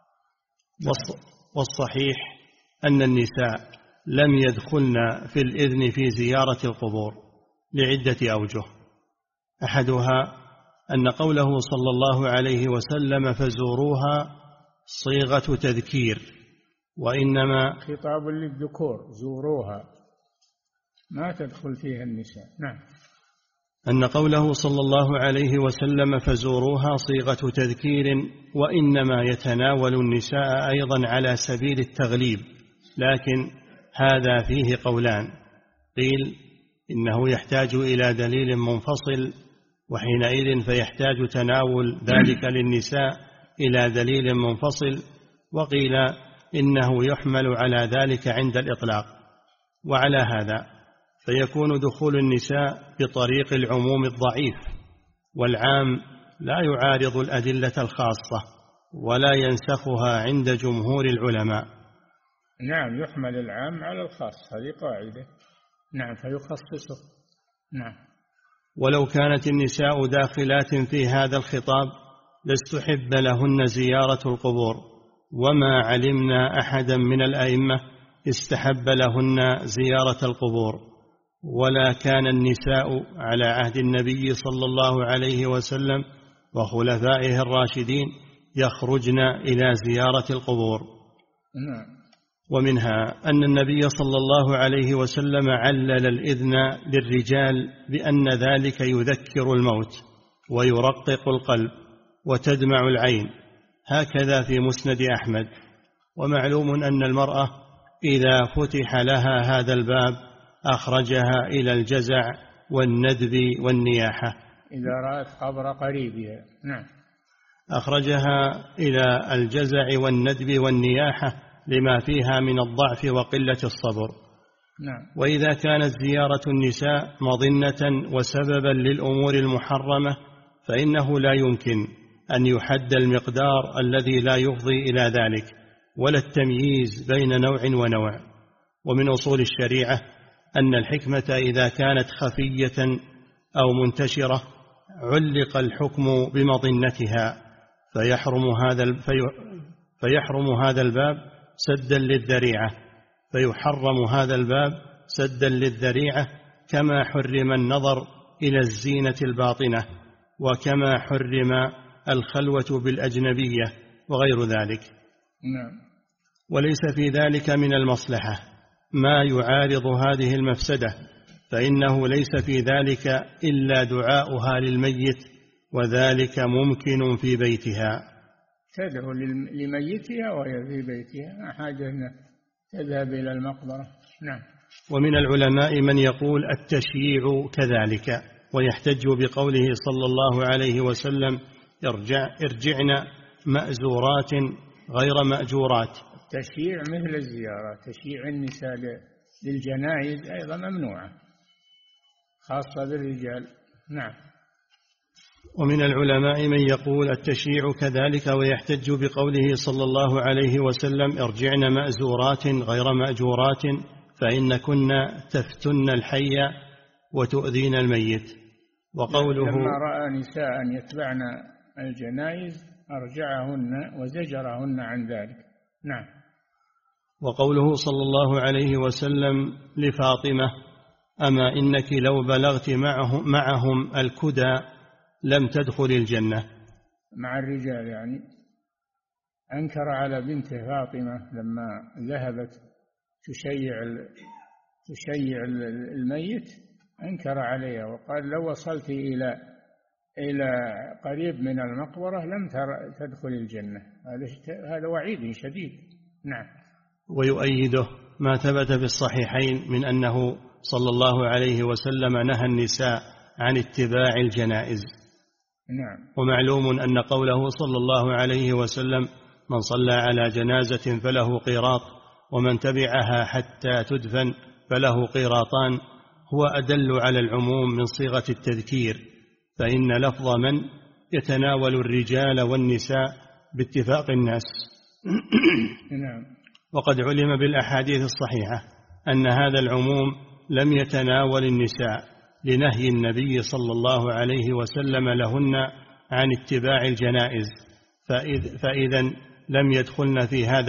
والصحيح أن النساء لم يدخلن في الإذن في زيارة القبور لعدة أوجه. أحدها أن قوله صلى الله عليه وسلم فزوروها صيغة تذكير، وإنما خطاب للذكور، زوروها ما تدخل فيها النساء. نعم. أن قوله صلى الله عليه وسلم فزوروها صيغة تذكير، وإنما يتناول النساء أيضا على سبيل التغليب، لكن هذا فيه قولان: قيل إنه يحتاج إلى دليل منفصل، وحينئذ فيحتاج تناول ذلك للنساء إلى دليل منفصل، وقيل إنه يحمل على ذلك عند الإطلاق. وعلى هذا فيكون دخول النساء بطريق العموم الضعيف، والعام لا يعارض الأدلة الخاصة ولا ينسخها عند جمهور العلماء. نعم، يحمل العام على الخاص، هذه قاعدة. نعم، فيخصصه. نعم. ولو كانت النساء داخلات في هذا الخطاب لاستحب لهن زيارة القبور، وما علمنا أحدا من الأئمة استحب لهن زيارة القبور، ولا كان النساء على عهد النبي صلى الله عليه وسلم وخلفائه الراشدين يخرجن إلى زيارة القبور. نعم. ومنها أن النبي صلى الله عليه وسلم علل الإذن للرجال بأن ذلك يذكر الموت، ويرقق القلب وتدمع العين، هكذا في مسند أحمد. ومعلوم أن المرأة إذا فتح لها هذا الباب أخرجها إلى الجزع والندب والنياحة، إذا رأت قبر قريبها. نعم. أخرجها إلى الجزع والندب والنياحة لما فيها من الضعف وقلة الصبر. نعم. وإذا كانت زيارة النساء مظنة وسببا للأمور المحرمة فإنه لا يمكن أن يحد المقدار الذي لا يفضي إلى ذلك، ولا التمييز بين نوع ونوع. ومن أصول الشريعة أن الحكمة إذا كانت خفية أو منتشرة علق الحكم بمظنتها، فيحرم هذا الباب سدا للذريعة، فيحرم هذا الباب سدا للذريعة، كما حرم النظر إلى الزينة الباطنة، وكما حرم الخلوة بالأجنبية وغير ذلك. نعم. وليس في ذلك من المصلحة ما يعارض هذه المفسدة، فإنه ليس في ذلك إلا دعاؤها للميت، وذلك ممكن في بيتها. تدعو لميتها وهي في بيتها، حاجة أن تذهب إلى المقبرة. نعم. ومن العلماء من يقول التشييع كذلك، ويحتج بقوله صلى الله عليه وسلم ارجعن مأزورات غير مأجورات. التشييع مثل الزيارة، تشييع النساء للجنائز أيضا ممنوعة، خاصة بالرجال. نعم. ومن العلماء من يقول التشييع كذلك، ويحتج بقوله صلى الله عليه وسلم ارجعن مأزورات غير مأجورات فإن كنا تفتن الحي وتؤذين الميت. وقوله لما رأى نساء يتبعن الجنائز أرجعهن وزجرهن عن ذلك. نعم. وقوله صلى الله عليه وسلم لفاطمة أما إنك لو بلغت معهم الكدى لم تدخل الجنة، مع الرجال يعني. أنكر على بنته فاطمة لما ذهبت تشيع الميت، أنكر عليها وقال لو وصلت إلى قريب من المقبرة لم تدخل الجنة. هذا وعيد شديد. نعم. ويؤيده ما ثبت في الصحيحين من أنه صلى الله عليه وسلم نهى النساء عن اتباع الجنائز. نعم. ومعلوم أن قوله صلى الله عليه وسلم من صلى على جنازة فله قيراط ومن تبعها حتى تدفن فله قيراطان هو أدل على العموم من صيغة التذكير، فإن لفظ من يتناول الرجال والنساء باتفاق الناس. نعم. وقد علم بالأحاديث الصحيحة أن هذا العموم لم يتناول النساء لنهي النبي صلى الله عليه وسلم لهن عن اتباع الجنائز، فإذا لم يدخلن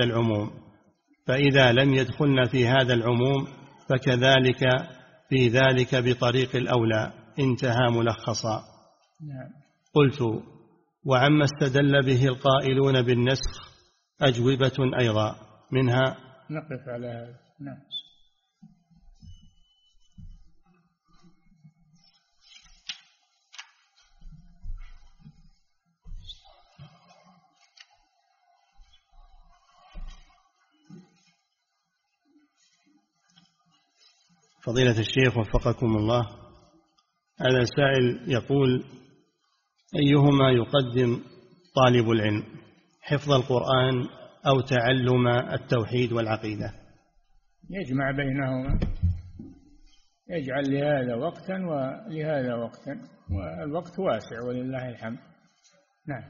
في هذا العموم فكذلك في ذلك بطريق الأولى. انتهى ملخصا. نعم. قلت وعما استدل به القائلون بالنسخ أجوبة أيضا، منها نقف على هذا. نعم. فضيلة الشيخ وفقكم الله، هذا سائل يقول أيهما يقدم طالب العلم، حفظ القرآن أو تعلم التوحيد والعقيدة؟ يجمع بينهما، يجعل لهذا وقتا ولهذا وقتا، والوقت واسع ولله الحمد. نعم.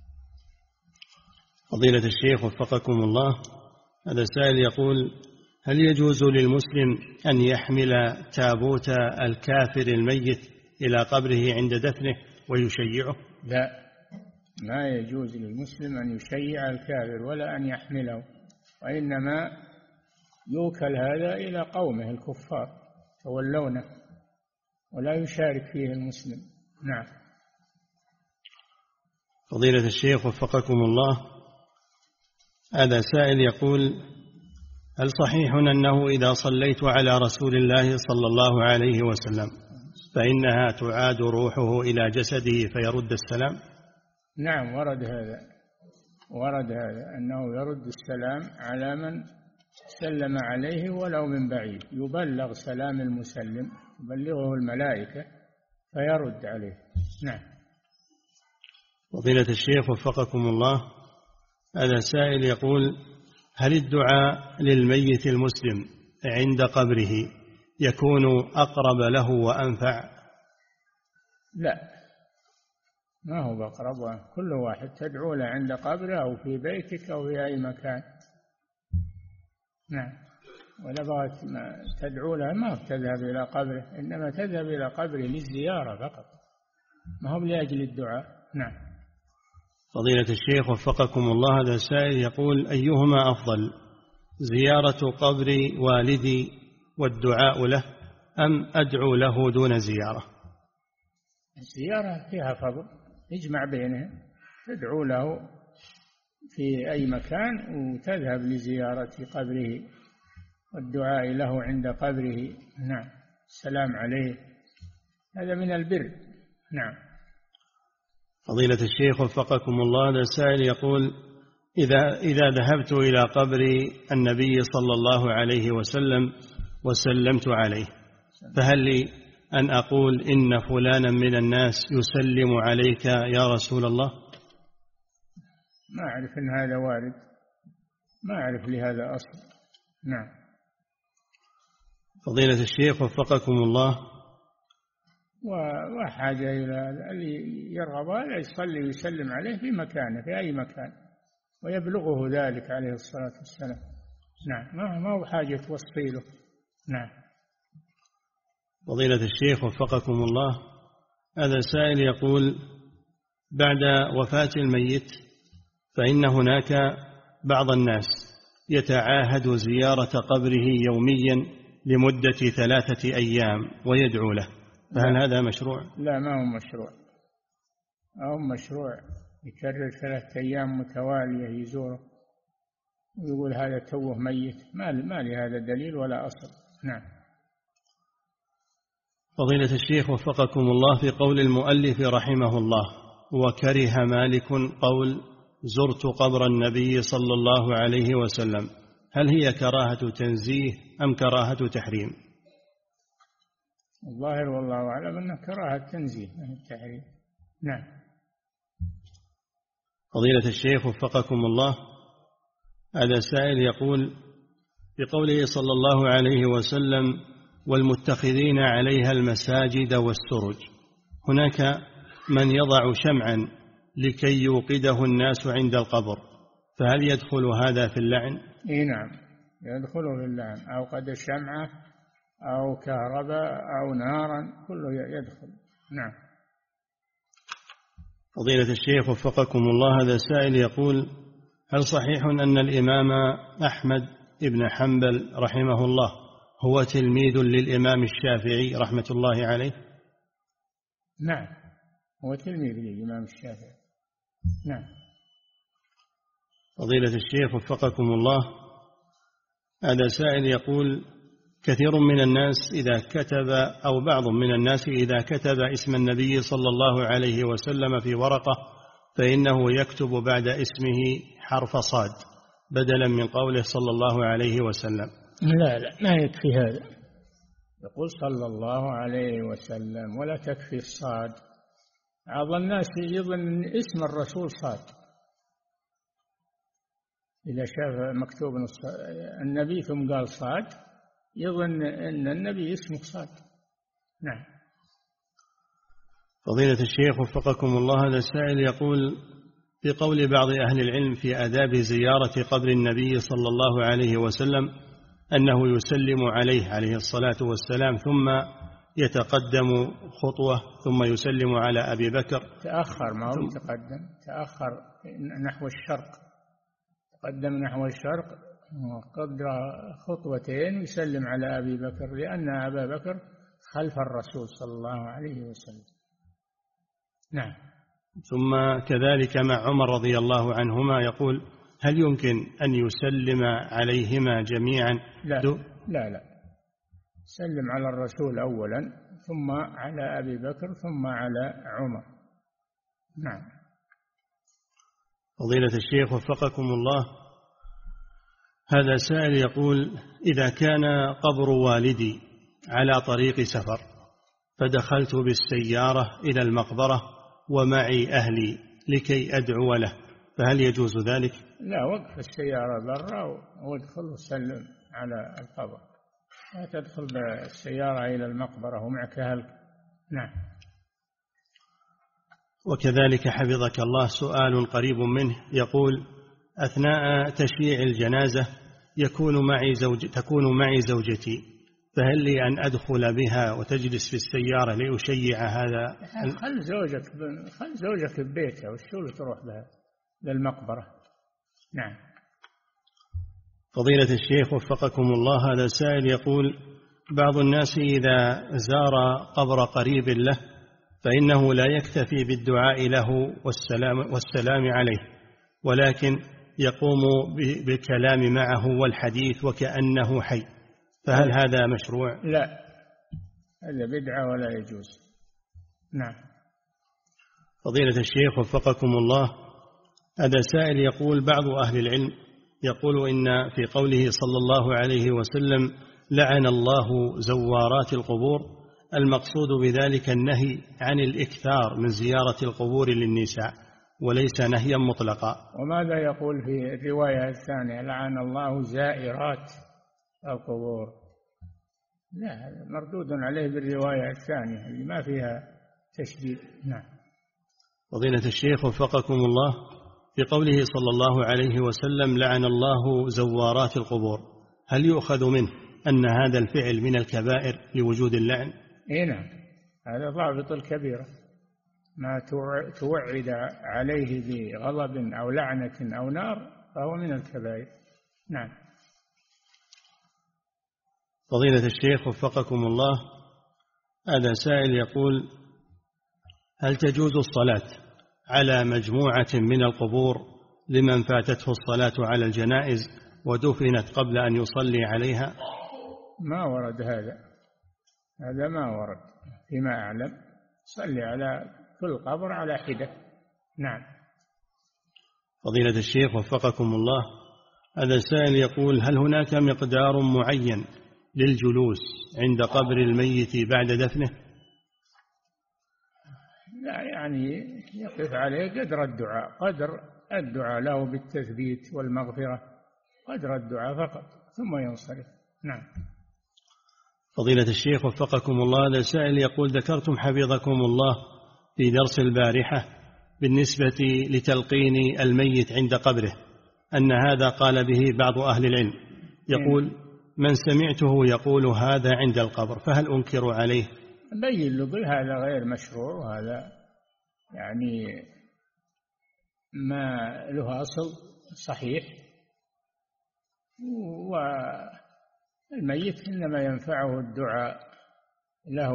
فضيلة الشيخ وفقكم الله، هذا سائل يقول هل يجوز للمسلم أن يحمل تابوت الكافر الميت إلى قبره عند دفنه ويشيعه؟ لا، ما يجوز للمسلم أن يشيع الكافر ولا أن يحمله، وإنما يوكل هذا إلى قومه الكفار تولونه، ولا يشارك فيه المسلم. نعم. فضيلة الشيخ وفقكم الله، هذا سائل يقول هل صحيح أنه إذا صليت على رسول الله صلى الله عليه وسلم فإنها تعاد روحه إلى جسده فيرد السلام؟ نعم، ورد هذا أنه يرد السلام على من سلم عليه ولو من بعيد، يبلغ سلام المسلم، يبلغه الملائكة فيرد عليه. نعم. فضيلة الشيخ وفقكم الله، هذا سائل يقول: هل الدعاء للميت المسلم عند قبره يكون أقرب له وأنفع؟ لا، ما هو بأقرب، كل واحد تدعو له عند قبره أو في بيتك أو في أي مكان. نعم. ولا بغت تدعو له ما تذهب إلى قبره، إنما تذهب إلى قبره للزيارة فقط، ما هو لأجل الدعاء. نعم. فضيلة الشيخ وفقكم الله، هذا السائل يقول: أيهما أفضل، زيارة قبر والدي والدعاء له، أم أدعو له دون زيارة؟ الزيارة فيها فضل، اجمع بينهم، تدعو له في أي مكان وتذهب لزيارة قبره والدعاء له عند قبره. نعم. السلام عليه، هذا من البر. نعم. فضيلة الشيخ وفقكم الله، هذا السائل يقول: إذا ذهبت إلى قبر النبي صلى الله عليه وسلم وسلمت عليه، فهل لي أن أقول إن فلانا من الناس يسلم عليك يا رسول الله؟ ما أعرف إن هذا وارد، ما أعرف لهذا أصل. نعم. فضيلة الشيخ وفقكم الله، وحاجة إلى اللي يرغب هذا يصلي ويسلم عليه في مكانه في أي مكان ويبلغه ذلك عليه الصلاة والسلام. نعم، ما هو حاجة توصيله. نعم. فضيلة الشيخ وفقكم الله، هذا سائل يقول: بعد وفاة الميت فإن هناك بعض الناس يتعاهد زيارة قبره يوميا لمدة 3 أيام ويدعو له، فهل هذا مشروع؟ لا، ما هو مشروع، يكرر 3 أيام متوالية يزوره ويقول هذا توه ميت، ما لهذا دليل ولا أصل. نعم. فضيلة الشيخ وفقكم الله، في قول المؤلف رحمه الله: وكره مالك قول زرت قبر النبي صلى الله عليه وسلم، هل هي كراهة تنزيه أم كراهة تحريم؟ الظاهر والله أعلم أنها كراهة تنزيه من التحريم. نعم. فضيلة الشيخ وفقكم الله، هذا سائل يقول: بقوله صلى الله عليه وسلم: والمتخذين عليها المساجد والسرج، هناك من يضع شمعا لكي يوقده الناس عند القبر، فهل يدخل هذا في اللعن؟ نعم، يدخل في اللعن، أو قد شمعة أو كهرباء أو نارا، كله يدخل. نعم. فضيلة الشيخ وفقكم الله، هذا سائل يقول: هل صحيح أن الإمام أحمد بن حنبل رحمه الله هو تلميذ للإمام الشافعي رحمة الله عليه؟ نعم، هو تلميذ للإمام الشافعي. نعم. فضيلة الشيخ وفقكم الله، هذا سائل يقول: كثير من الناس إذا كتب، أو بعض من الناس إذا كتب اسم النبي صلى الله عليه وسلم في ورقة فإنه يكتب بعد اسمه حرف صاد بدلا من قوله صلى الله عليه وسلم. لا، ما يكفي هذا، يقول صلى الله عليه وسلم ولا تكفي الصاد. بعض الناس يظن اسم الرسول صاد، إذا شاف مكتوب النبي ثم قال صاد يظن أن النبي اسمه صاد. نعم. فضيلة الشيخ وفقكم الله، هذا السائل يقول: في قول بعض أهل العلم في آداب زيارة قبر النبي صلى الله عليه وسلم أنه يسلم عليه الصلاة والسلام ثم يتقدم خطوة ثم يسلم على أبي بكر. تأخر، ما هو تقدم، تأخر نحو الشرق، تقدم نحو الشرق قدر خطوتين يسلم على أبي بكر، لأن أبا بكر خلف الرسول صلى الله عليه وسلم. نعم. ثم كذلك مع عمر رضي الله عنهما، يقول: هل يمكن أن يسلم عليهما جميعا؟ لا، سلم على الرسول أولا ثم على أبي بكر ثم على عمر. نعم. فضيلة الشيخ وفقكم الله، هذا سائل يقول: إذا كان قبر والدي على طريق سفر فدخلت بالسيارة إلى المقبرة ومعي أهلي لكي أدعو له، فهل يجوز ذلك؟ لا، وقف السيارة برا وادخل وسلم على القبر، لا تدخل بالسيارة إلى المقبرة ومعك أهلك. نعم. وكذلك حفظك الله سؤال قريب منه يقول: أثناء تشييع الجنازة تكون معي زوجتي، فهل لي أن أدخل بها وتجلس في السيارة لأشيع هذا؟ خل زوجك ببيته، والشو تروح بها للمقبرة. نعم. فضيلة الشيخ وفقكم الله، هذا سائل يقول: بعض الناس إذا زار قبر قريب له فإنه لا يكتفي بالدعاء له والسلام عليه، ولكن يقوم بالكلام معه والحديث وكأنه حي، فهل هذا مشروع؟ لا، هذا بدعة ولا يجوز. نعم. فضيلة الشيخ وفقكم الله، هذا سائل يقول: بعض أهل العلم يقول إن في قوله صلى الله عليه وسلم لعن الله زوارات القبور، المقصود بذلك النهي عن الإكثار من زيارة القبور للنساء وليس نهيا مطلقا. وماذا يقول في الرواية الثانية لعن الله زائرات القبور؟ لا، مردود عليه بالرواية الثانية اللي ما فيها تشديد. نعم. فضيلة الشيخ وفقكم الله، في قوله صلى الله عليه وسلم لعن الله زوارات القبور، هل يؤخذ منه أن هذا الفعل من الكبائر لوجود اللعن؟ نعم، هذا ضابط الكبيرة، ما توعد عليه بغضب أو لعنة أو نار فهو من الكبائر. نعم. فضيلة الشيخ وفقكم الله، هذا سائل يقول: هل تجوز الصلاة على مجموعة من القبور لمن فاتته الصلاة على الجنائز ودفنت قبل أن يصلي عليها؟ ما ورد هذا ما ورد فيما أعلم. صلي على كل قبر على حدة. نعم. فضيلة الشيخ وفقكم الله، هذا سائل يقول: هل هناك مقدار معين للجلوس عند قبر الميت بعد دفنه؟ لا، يعني يقف عليه قدر الدعاء له بالتثبيت والمغفرة، قدر الدعاء فقط ثم ينصرف. نعم. فضيلة الشيخ وفقكم الله، هذا سائل يقول: ذكرتم حفظكم الله في درس البارحة بالنسبة لتلقين الميت عند قبره أن هذا قال به بعض أهل العلم، يقول: من سمعته يقول هذا عند القبر، فهل أنكر عليه؟ بين له هذا غير مشروع، وهذا يعني ما له أصل صحيح، والميت إنما ينفعه الدعاء له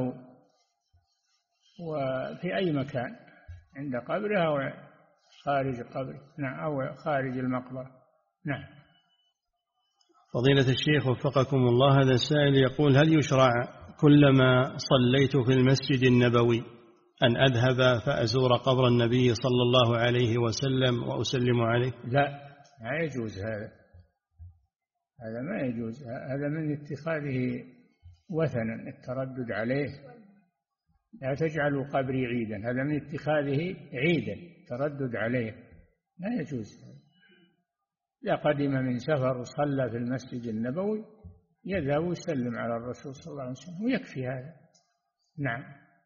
وفي أي مكان عند قبره أو خارج قبره. نعم، أو خارج المقبرة. نعم. فضيلة الشيخ وفقكم الله، هذا السائل يقول: هل يشرع كلما صليت في المسجد النبوي أن أذهب فأزور قبر النبي صلى الله عليه وسلم وأسلم عليه؟ لا، ما يجوز هذا ما يجوز، هذا من اتخاذه وثنا التردد عليه. لا تجعلوا قبري عيدا، هذا من اتخاذه عيدا تردد عليه، لا يجوز. إذا قدم من سفر وصلى في المسجد النبوي يذهب ويسلم على الرسول صلى الله عليه وسلم ويكفي هذا. نعم.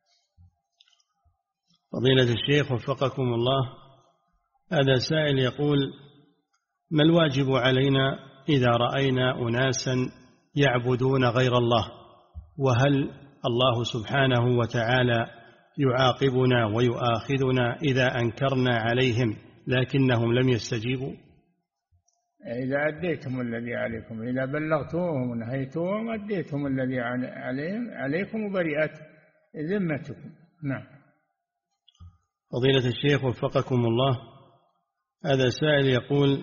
فضيلة الشيخ وفقكم الله، هذا سائل يقول: ما الواجب علينا إذا رأينا أناسا يعبدون غير الله، وهل الله سبحانه وتعالى يعاقبنا ويؤاخذنا إذا أنكرنا عليهم لكنهم لم يستجيبوا؟ إذا أديتم الذي عليكم، إذا بلغتوهم ونهيتوهم أديتم الذي عليكم وبرئت ذمتكم. نعم. فضيلة الشيخ وفقكم الله، هذا سائل يقول: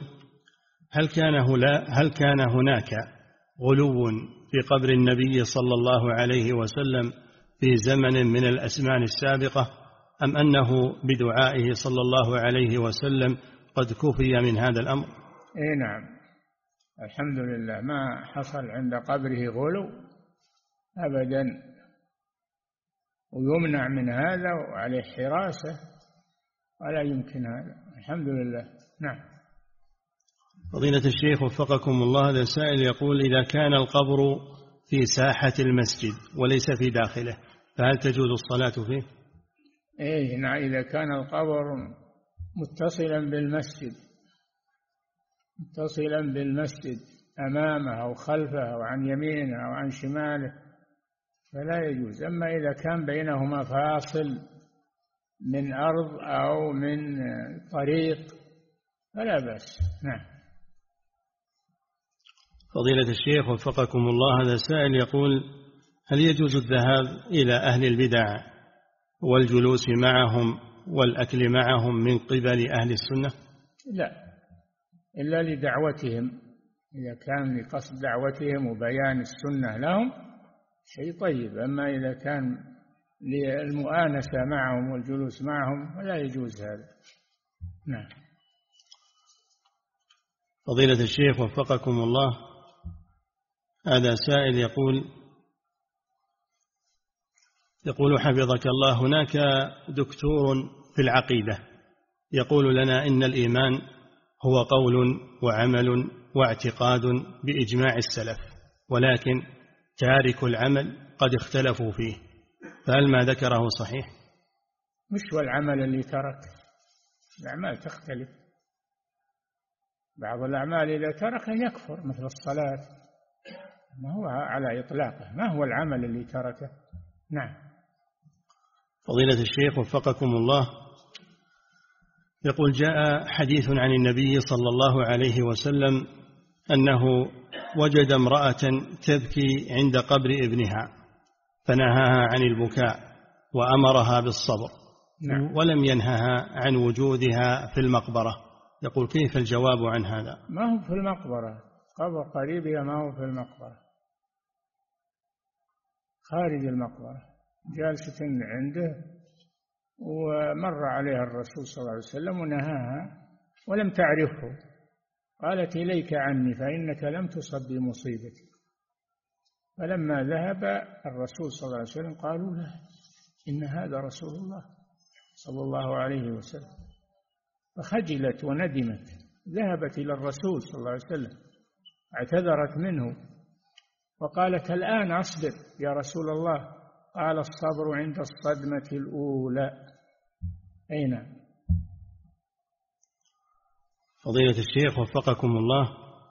هل كان هناك غلو في قبر النبي صلى الله عليه وسلم في زمن من الأزمان السابقة، أم أنه بدعائه صلى الله عليه وسلم قد كفي من هذا الأمر؟ نعم، الحمد لله ما حصل عند قبره غلو أبدا، ويمنع من هذا وعليه حراسة ولا يمكن هذا، الحمد لله. نعم. فضيلة الشيخ وفقكم الله، هذا سائل يقول: إذا كان القبر في ساحة المسجد وليس في داخله فهل تجوز الصلاة فيه؟ نعم، إذا كان القبر متصلا بالمسجد أمامه أو خلفه أو عن يمينه أو عن شماله فلا يجوز. أما إذا كان بينهما فاصل من أرض أو من طريق فلا بأس. نعم. فضيلة الشيخ وفقكم الله، هذا سائل يقول: هل يجوز الذهاب إلى أهل البدع والجلوس معهم والأكل معهم من قبل أهل السنة؟ لا، إلا لدعوتهم، إذا كان لقصد دعوتهم وبيان السنة لهم شيء طيب. أما إذا كان للمؤانسة معهم والجلوس معهم فلا يجوز هذا. نعم. فضيلة الشيخ وفقكم الله، هذا سائل يقول حفظك الله: هناك دكتور في العقيدة يقول لنا إن الإيمان هو قول وعمل واعتقاد بإجماع السلف، ولكن تارك العمل قد اختلفوا فيه، فهل ما ذكره صحيح؟ مش هو العمل اللي ترك، الأعمال تختلف، بعض الأعمال إذا تركها يكفر مثل الصلاة، ما هو على إطلاقه، ما هو العمل اللي تركه. نعم. فضيلة الشيخ وفقكم الله، يقول: جاء حديث عن النبي صلى الله عليه وسلم أنه وجد امرأة تبكي عند قبر ابنها فنهاها عن البكاء وأمرها بالصبر. نعم. ولم ينهها عن وجودها في المقبرة. يقول: كيف الجواب عن هذا؟ ما هو في المقبرة، قبر قريبها ما هو في المقبرة، خارج المقبرة، جالسة عنده ومر عليها الرسول صلى الله عليه وسلم ونهاها ولم تعرفه، قالت: إليك عني فإنك لم تصب بمصيبتي. فلما ذهب الرسول صلى الله عليه وسلم قالوا له: إن هذا رسول الله صلى الله عليه وسلم. فخجلت وندمت، ذهبت إلى الرسول صلى الله عليه وسلم اعتذرت منه وقالت: الآن أصبر يا رسول الله. قال: الصبر عند الصدمة الأولى. أين؟ فضيلة الشيخ وفقكم الله،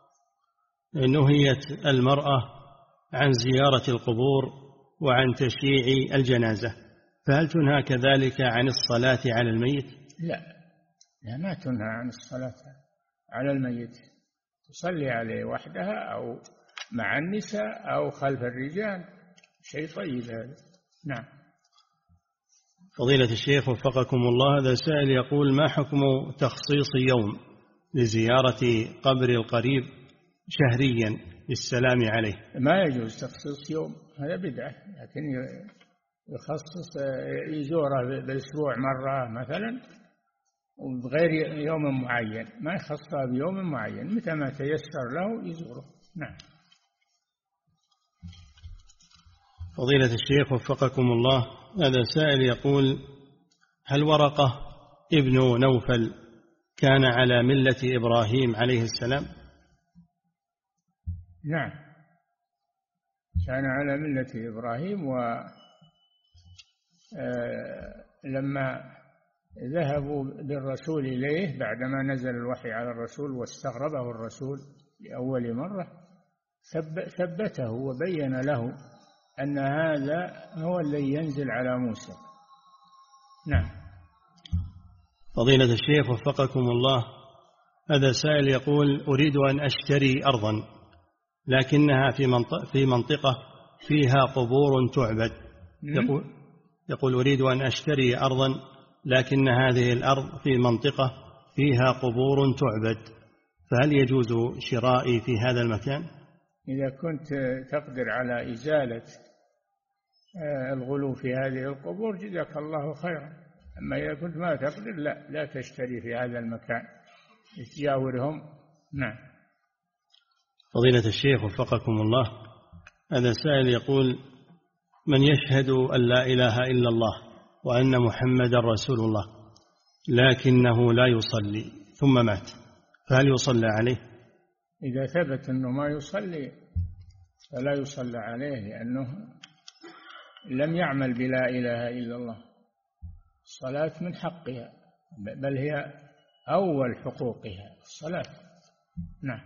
نهيت المرأة عن زيارة القبور وعن تشييع الجنازة، فهل تنهى كذلك عن الصلاة على الميت؟ لا، ما تنهى عن الصلاة على الميت، تصلي عليه وحدها أو مع النساء أو خلف الرجال، شيء طيب هذا. نعم. فضيلة الشيخ وفقكم الله، هذا سائل يقول: ما حكم تخصيص يوم لزيارة قبر القريب شهريا للسلام عليه؟ ما يجوز تخصيص يوم، هذا بدعة، لكن يخصص يزوره بالأسبوع مرة مثلا وبغير يوم معين، ما يخصها بيوم معين، متى ما تيسر له يزوره. نعم. فضيلة الشيخ وفقكم الله، هذا سائل يقول: هل ورقة ابن نوفل كان على ملة إبراهيم عليه السلام؟ نعم، كان على ملة إبراهيم، ولما ذهبوا بالرسول إليه بعدما نزل الوحي على الرسول واستغربه الرسول لأول مرة ثبته وبين له أن هذا هو الذي ينزل على موسى. نعم. فضيلة الشيخ وفقكم الله، هذا سائل يقول: أريد أن أشتري أرضا لكنها في منطقة فيها قبور تعبد. يقول: أريد أن أشتري أرضا لكن هذه الأرض في منطقة فيها قبور تعبد، فهل يجوز شرائي في هذا المكان؟ إذا كنت تقدر على إزالة الغلو في هذه القبور جزاك الله خيرا. أما إذا كنت ما تقدر لا تشتري في هذا المكان، تجاورهم. نعم. فضيلة الشيخ وفقكم الله، هذا سائل يقول: من يشهد أن لا إله إلا الله وأن محمد رسول الله لكنه لا يصلي ثم مات، فهل يصلى عليه؟ إذا ثبت أنه ما يصلي فلا يصلى عليه، لأنه لم يعمل بلا إله إلا الله. الصلاة من حقها، بل هي أول حقوقها الصلاة. نعم.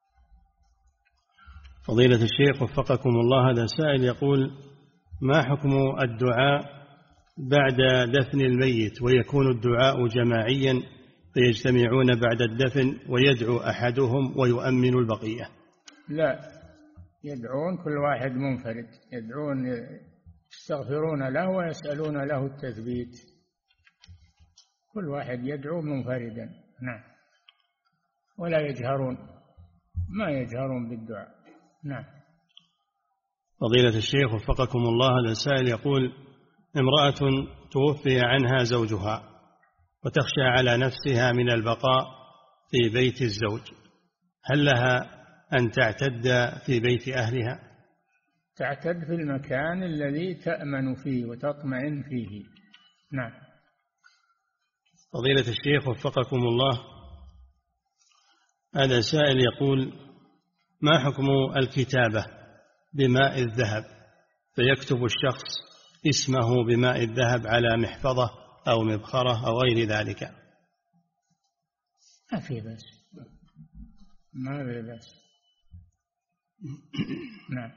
فضيلة الشيخ وفقكم الله، هذا سائل يقول: ما حكم الدعاء بعد دفن الميت ويكون الدعاء جماعيا، فيجتمعون بعد الدفن ويدعو أحدهم ويؤمن البقية؟ لا، يدعون كل واحد منفرد، يدعون يستغفرون له ويسألون له التثبيت، كل واحد يدعو منفردا. نعم. ولا يجهرون، ما يجهرون بالدعاء. نعم. فضيلة الشيخ وفقكم الله، هذا السائل يقول: امرأة توفي عنها زوجها وتخشى على نفسها من البقاء في بيت الزوج، هل لها أن تعتد في بيت أهلها؟ تعتد في المكان الذي تأمن فيه وتطمئن فيه. نعم. فضيلة الشيخ وفقكم الله، هذا سائل يقول: ما حكم الكتابة بماء الذهب، فيكتب الشخص اسمه بماء الذهب على محفظة أو مبخرة أو غير ذلك؟ ما في بأس، ما في بأس. نعم.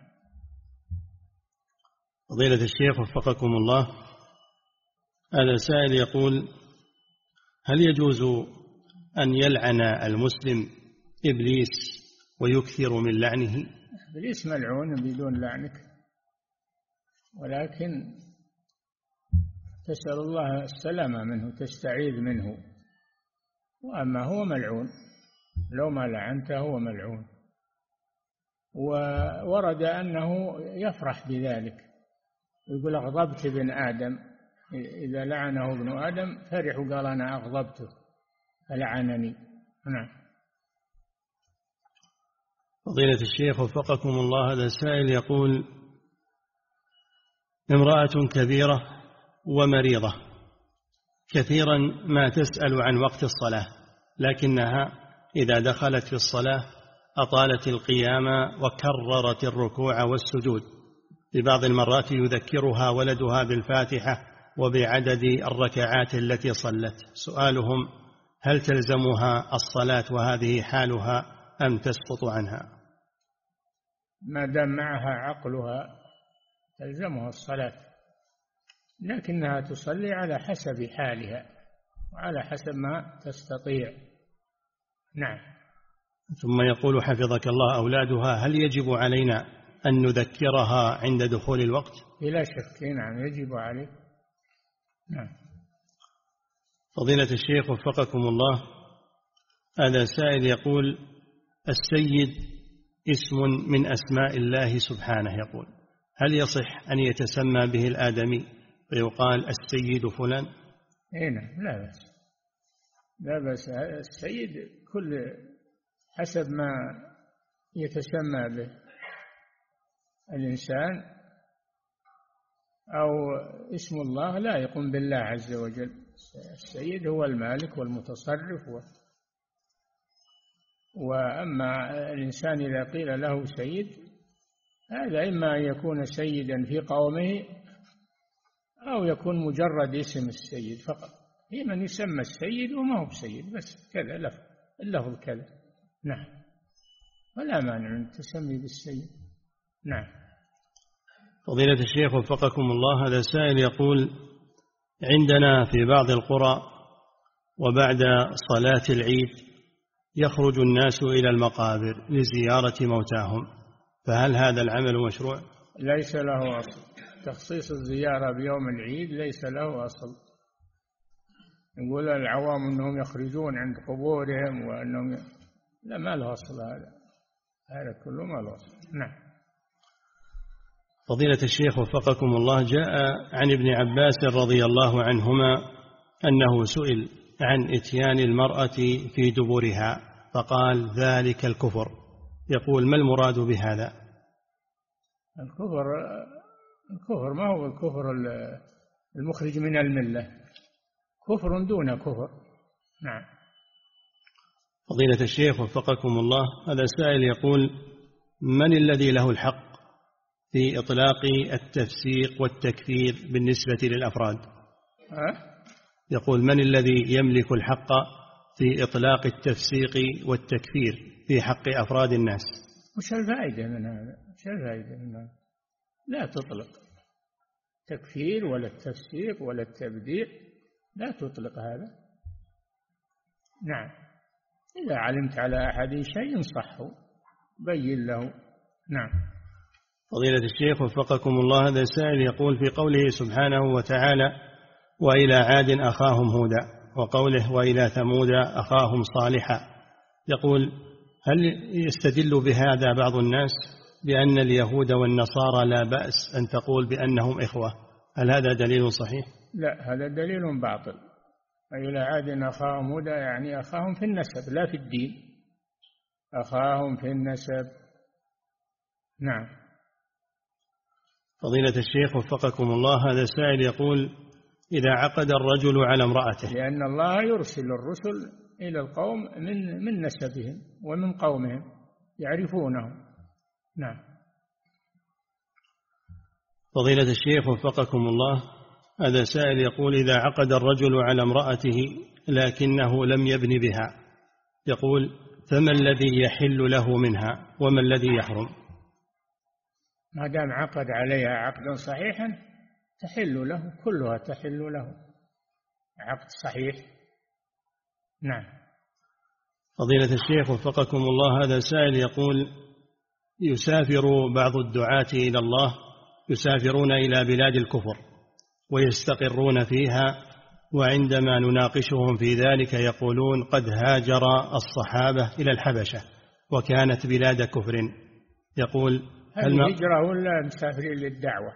فضيلة الشيخ وفقكم الله، هذا سائل يقول: هل يجوز أن يلعن المسلم إبليس ويكثر من لعنه؟ إبليس ملعون بدون لعنك، ولكن تسأل الله السلامة منه، تستعيذ منه. وأما هو ملعون، لو ما لعنته هو ملعون. وورد أنه يفرح بذلك، يقول: أغضبت ابن آدم. إذا لعنه ابن آدم فرح وقال: أنا أغضبته فلعنني. نعم. فضيلة الشيخ وفقكم الله، هذا السائل يقول: امرأة كبيرة ومريضة كثيرا ما تسأل عن وقت الصلاة، لكنها إذا دخلت في الصلاة أطالت القيام وكررت الركوع والسجود. في بعض المرات يذكرها ولدها بالفاتحة وبعدد الركعات التي صلت. سؤالهم: هل تلزمها الصلاة وهذه حالها أم تسقط عنها؟ ما دام معها عقلها تلزمها الصلاة، لكنها تصلي على حسب حالها وعلى حسب ما تستطيع. نعم. ثم يقول حفظك الله: أولادها هل يجب علينا أن نذكرها عند دخول الوقت؟ بلا شك. نعم، يجب عليك. نعم. فضيلة الشيخ وفقكم الله، هذا سائل يقول: السيد اسم من أسماء الله سبحانه، يقول: هل يصح أن يتسمى به الآدمي فيقال السيد فلان؟ نعم، لا بأس، لا بأس. السيد كل حسب ما يتسمى به الإنسان، أو اسم الله لا يقوم بالله عز وجل. السيد هو المالك والمتصرف وأما الإنسان إذا قيل له سيد، هذا إما أن يكون سيدا في قومه أو يكون مجرد اسم السيد فقط. في من يسمى السيد وما هو بسيد، بس كذا اللفظ كذا. نعم. ولا مانع من التسمي بالسيد. نعم. فضيلة الشيخ وفقكم الله، هذا سائل يقول: عندنا في بعض القرى وبعد صلاة العيد يخرج الناس إلى المقابر لزيارة موتاهم، فهل هذا العمل مشروع؟ ليس له أصل. تخصيص الزيارة بيوم العيد ليس له أصل. يقول العوام أنهم يخرجون عند قبورهم وأنهم لا، ما له أصل. هذا كله ما له أصل. نعم. فضيلة الشيخ وفقكم الله، جاء عن ابن عباس رضي الله عنهما أنه سئل عن إتيان المرأة في دبرها فقال ذلك الكفر، يقول ما المراد بهذا؟ الكفر ما هو الكفر المخرج من الملة، كفر دون كفر. نعم. فضيلة الشيخ وفقكم الله، هذا سائل يقول من الذي له الحق في إطلاق التفسيق والتكفير بالنسبة للأفراد؟ يقول من الذي يملك الحق في إطلاق التفسيق والتكفير في حق أفراد الناس؟ وش الفائدة من هذا؟ وش الفائدة من هذا؟ لا تطلق تكفير ولا التفسيق ولا التبديع، لا تطلق هذا. نعم. إذا علمت على أحد شيء صحه بين له. نعم. فضيلة الشيخ وفقكم الله، هذا سائل يقول في قوله سبحانه وتعالى وإلى عاد أخاهم هودا، وقوله وإلى ثمود أخاهم صالحا، يقول هل يستدل بهذا بعض الناس بأن اليهود والنصارى لا بأس أن تقول بأنهم إخوة؟ هل هذا دليل صحيح؟ لا، هذا دليل باطل. وإلى عاد أخاهم هودا يعني أخاهم في النسب لا في الدين، أخاهم في النسب. نعم. فضيلة الشيخ وفقكم الله، هذا سائل يقول إذا عقد الرجل على امرأته، لأن الله يرسل الرسل إلى القوم من نسبهم ومن قومهم يعرفونهم. نعم. فضيلة الشيخ وفقكم الله، هذا سائل يقول إذا عقد الرجل على امرأته لكنه لم يبن بها، يقول فما الذي يحل له منها وما الذي يحرم؟ ما دام عقد عليها عقدا صحيحا تحل له، كلها تحل له، عقد صحيح. نعم. فضيلة الشيخ وفقكم الله، هذا سائل يقول يسافر بعض الدعاة إلى الله، يسافرون إلى بلاد الكفر ويستقرون فيها، وعندما نناقشهم في ذلك يقولون قد هاجر الصحابة إلى الحبشة وكانت بلاد كفر. يقول هل هجرة ولا مسافرين للدعوة؟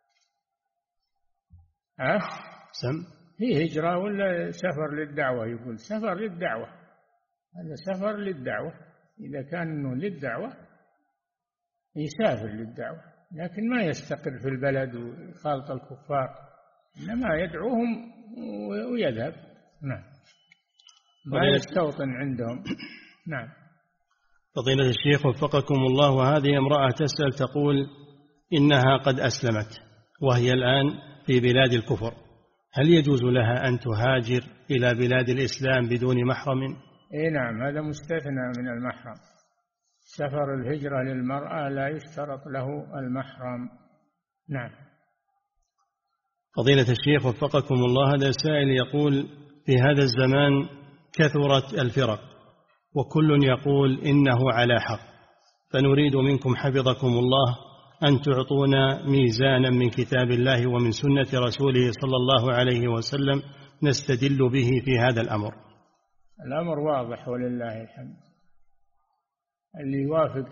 هي هجرة ولا سفر للدعوة؟ يقول سفر للدعوة، هذا سفر للدعوة. إذا كان إنه للدعوة يسافر للدعوة، لكن ما يستقر في البلد وخالط الكفار، إنما يدعوهم ويذهب. نعم. ما يستوطن عندهم. نعم. فضيلة الشيخ وفقكم الله، وهذه امرأة تسأل تقول إنها قد أسلمت وهي الآن في بلاد الكفر، هل يجوز لها أن تهاجر إلى بلاد الإسلام بدون محرم؟ نعم، هذا مستثنى من المحرم. سفر الهجرة للمرأة لا يشترط له المحرم. نعم. فضيلة الشيخ وفقكم الله، هذا سائل يقول في هذا الزمان كثرت الفرق وكل يقول إنه على حق، فنريد منكم حفظكم الله أن تعطونا ميزانا من كتاب الله ومن سنة رسوله صلى الله عليه وسلم نستدل به في هذا الأمر. الأمر واضح ولله الحمد. اللي يوافق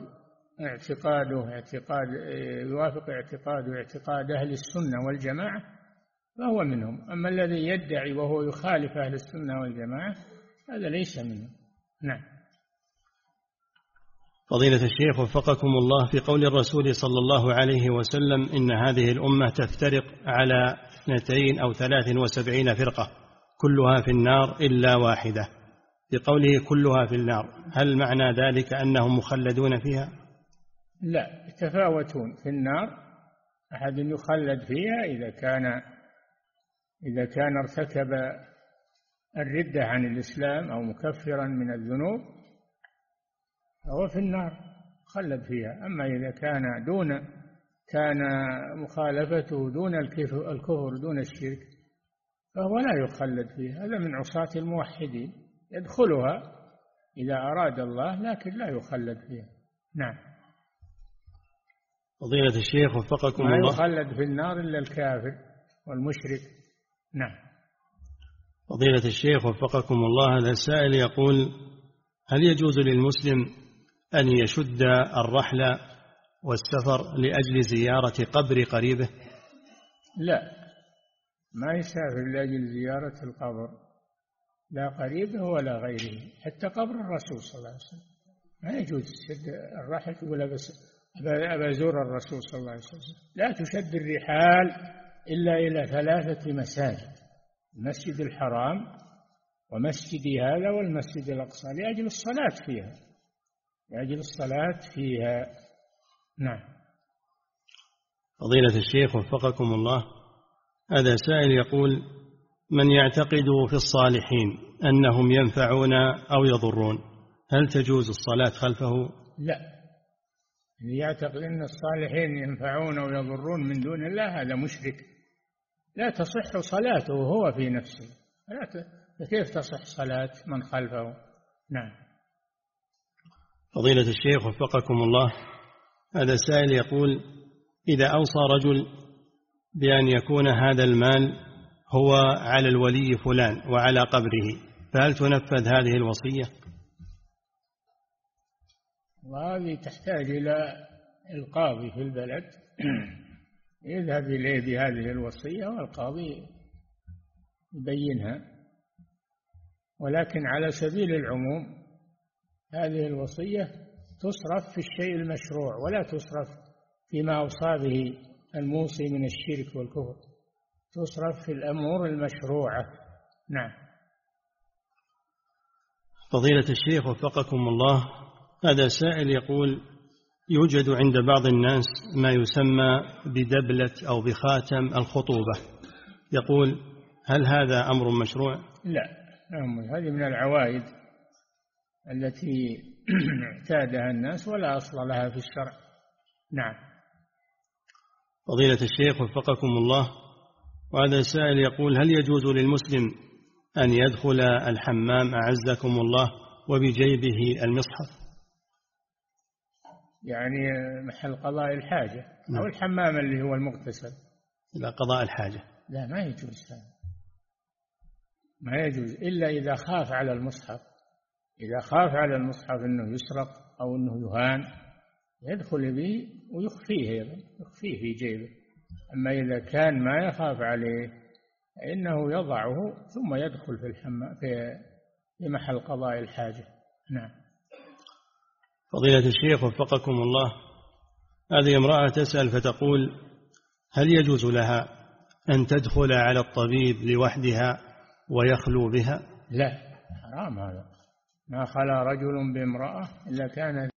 اعتقاده اعتقاد أهل السنة والجماعة فهو منهم، أما الذي يدعي وهو يخالف أهل السنة والجماعة هذا ليس منهم. نعم. فضيلة الشيخ وفقكم الله، في قول الرسول صلى الله عليه وسلم إن هذه الأمة تفترق على 72 أو 73 فرقة كلها في النار إلا واحدة، بقوله كلها في النار، هل معنى ذلك أنهم مخلدون فيها؟ لا، يتفاوتون في النار. أحد يخلد فيها إذا كان ارتكب الردة عن الإسلام أو مكفرا من الذنوب فهو في النار خلد فيها. أما إذا كان مخالفته دون الكفر دون الشرك فهو لا يخلد فيها، هذا من عصاة الموحدين، يدخلها إذا أراد الله لكن لا يخلد فيها. نعم. فضيلة الشيخ وفقكم الله، ما يخلد في النار إلا الكافر والمشرك. نعم. فضيلة الشيخ وفقكم الله، هذا السائل يقول هل يجوز للمسلم أن يشد الرحل والسفر لأجل زيارة قبر قريبه؟ لا، ما يسافر لأجل زيارة القبر، لا قريبه ولا غيره، حتى قبر الرسول صلى الله عليه وسلم ما يجوز تشد الرحل تقول أبا أزور الرسول صلى الله عليه وسلم. لا تشد الرحال إلا إلى 3 مساجد: المسجد الحرام ومسجدي هذا والمسجد الأقصى، لأجل الصلاة فيها، لأجل الصلاة فيها. نعم. فضيلة الشيخ وفقكم الله، هذا سائل يقول: من يعتقد في الصالحين أنهم ينفعون أو يضرون، هل تجوز الصلاة خلفه؟ لا، اللي يعتقد أن الصالحين ينفعون أو يضرون من دون الله هذا مشرك، لا تصح صلاته هو في نفسه، كيف تصح صلاة من خلفه؟ نعم. فضيلة الشيخ وفقكم الله، هذا سائل يقول: إذا أوصى رجل بأن يكون هذا المال هو على الولي فلان وعلى قبره، فهل تنفذ هذه الوصية؟ وهذه تحتاج إلى القاضي في البلد يذهب إليه بهذه الوصية والقاضي يبينها، ولكن على سبيل العموم هذه الوصية تصرف في الشيء المشروع، ولا تصرف فيما أوصى به الموصي من الشرك والكفر، تصرف في الأمور المشروعة. نعم. فضيلة الشيخ وفقكم الله، هذا سائل يقول: يوجد عند بعض الناس ما يسمى بدبلة أو بخاتم الخطوبة، يقول: هل هذا أمر مشروع؟ لا، هذه من العوائد التي اعتادها الناس ولا أصل لها في الشرع. نعم. فضيلة الشيخ وفقكم الله، وهذا سائل يقول: هل يجوز للمسلم أن يدخل الحمام أعزكم الله وبجيبه المصحف؟ يعني محل قضاء الحاجة أو الحمام اللي هو المغتسل إلى قضاء الحاجة؟ لا، ما يجوز هذا، ما يجوز إلا إذا خاف على المصحف، إذا خاف على المصحف أنه يسرق أو أنه يهان يدخل به ويخفيه أيضا، يخفيه في جيبه. أما إذا كان ما يخاف عليه فإنه يضعه ثم يدخل في الحمام في محل قضاء الحاجة. نعم. فضيلة الشيخ وفقكم الله، هذه امرأة تسأل فتقول: هل يجوز لها أن تدخل على الطبيب لوحدها ويخلو بها؟ لا، حرام هذا، ما خلا رجل بامرأة إلا كان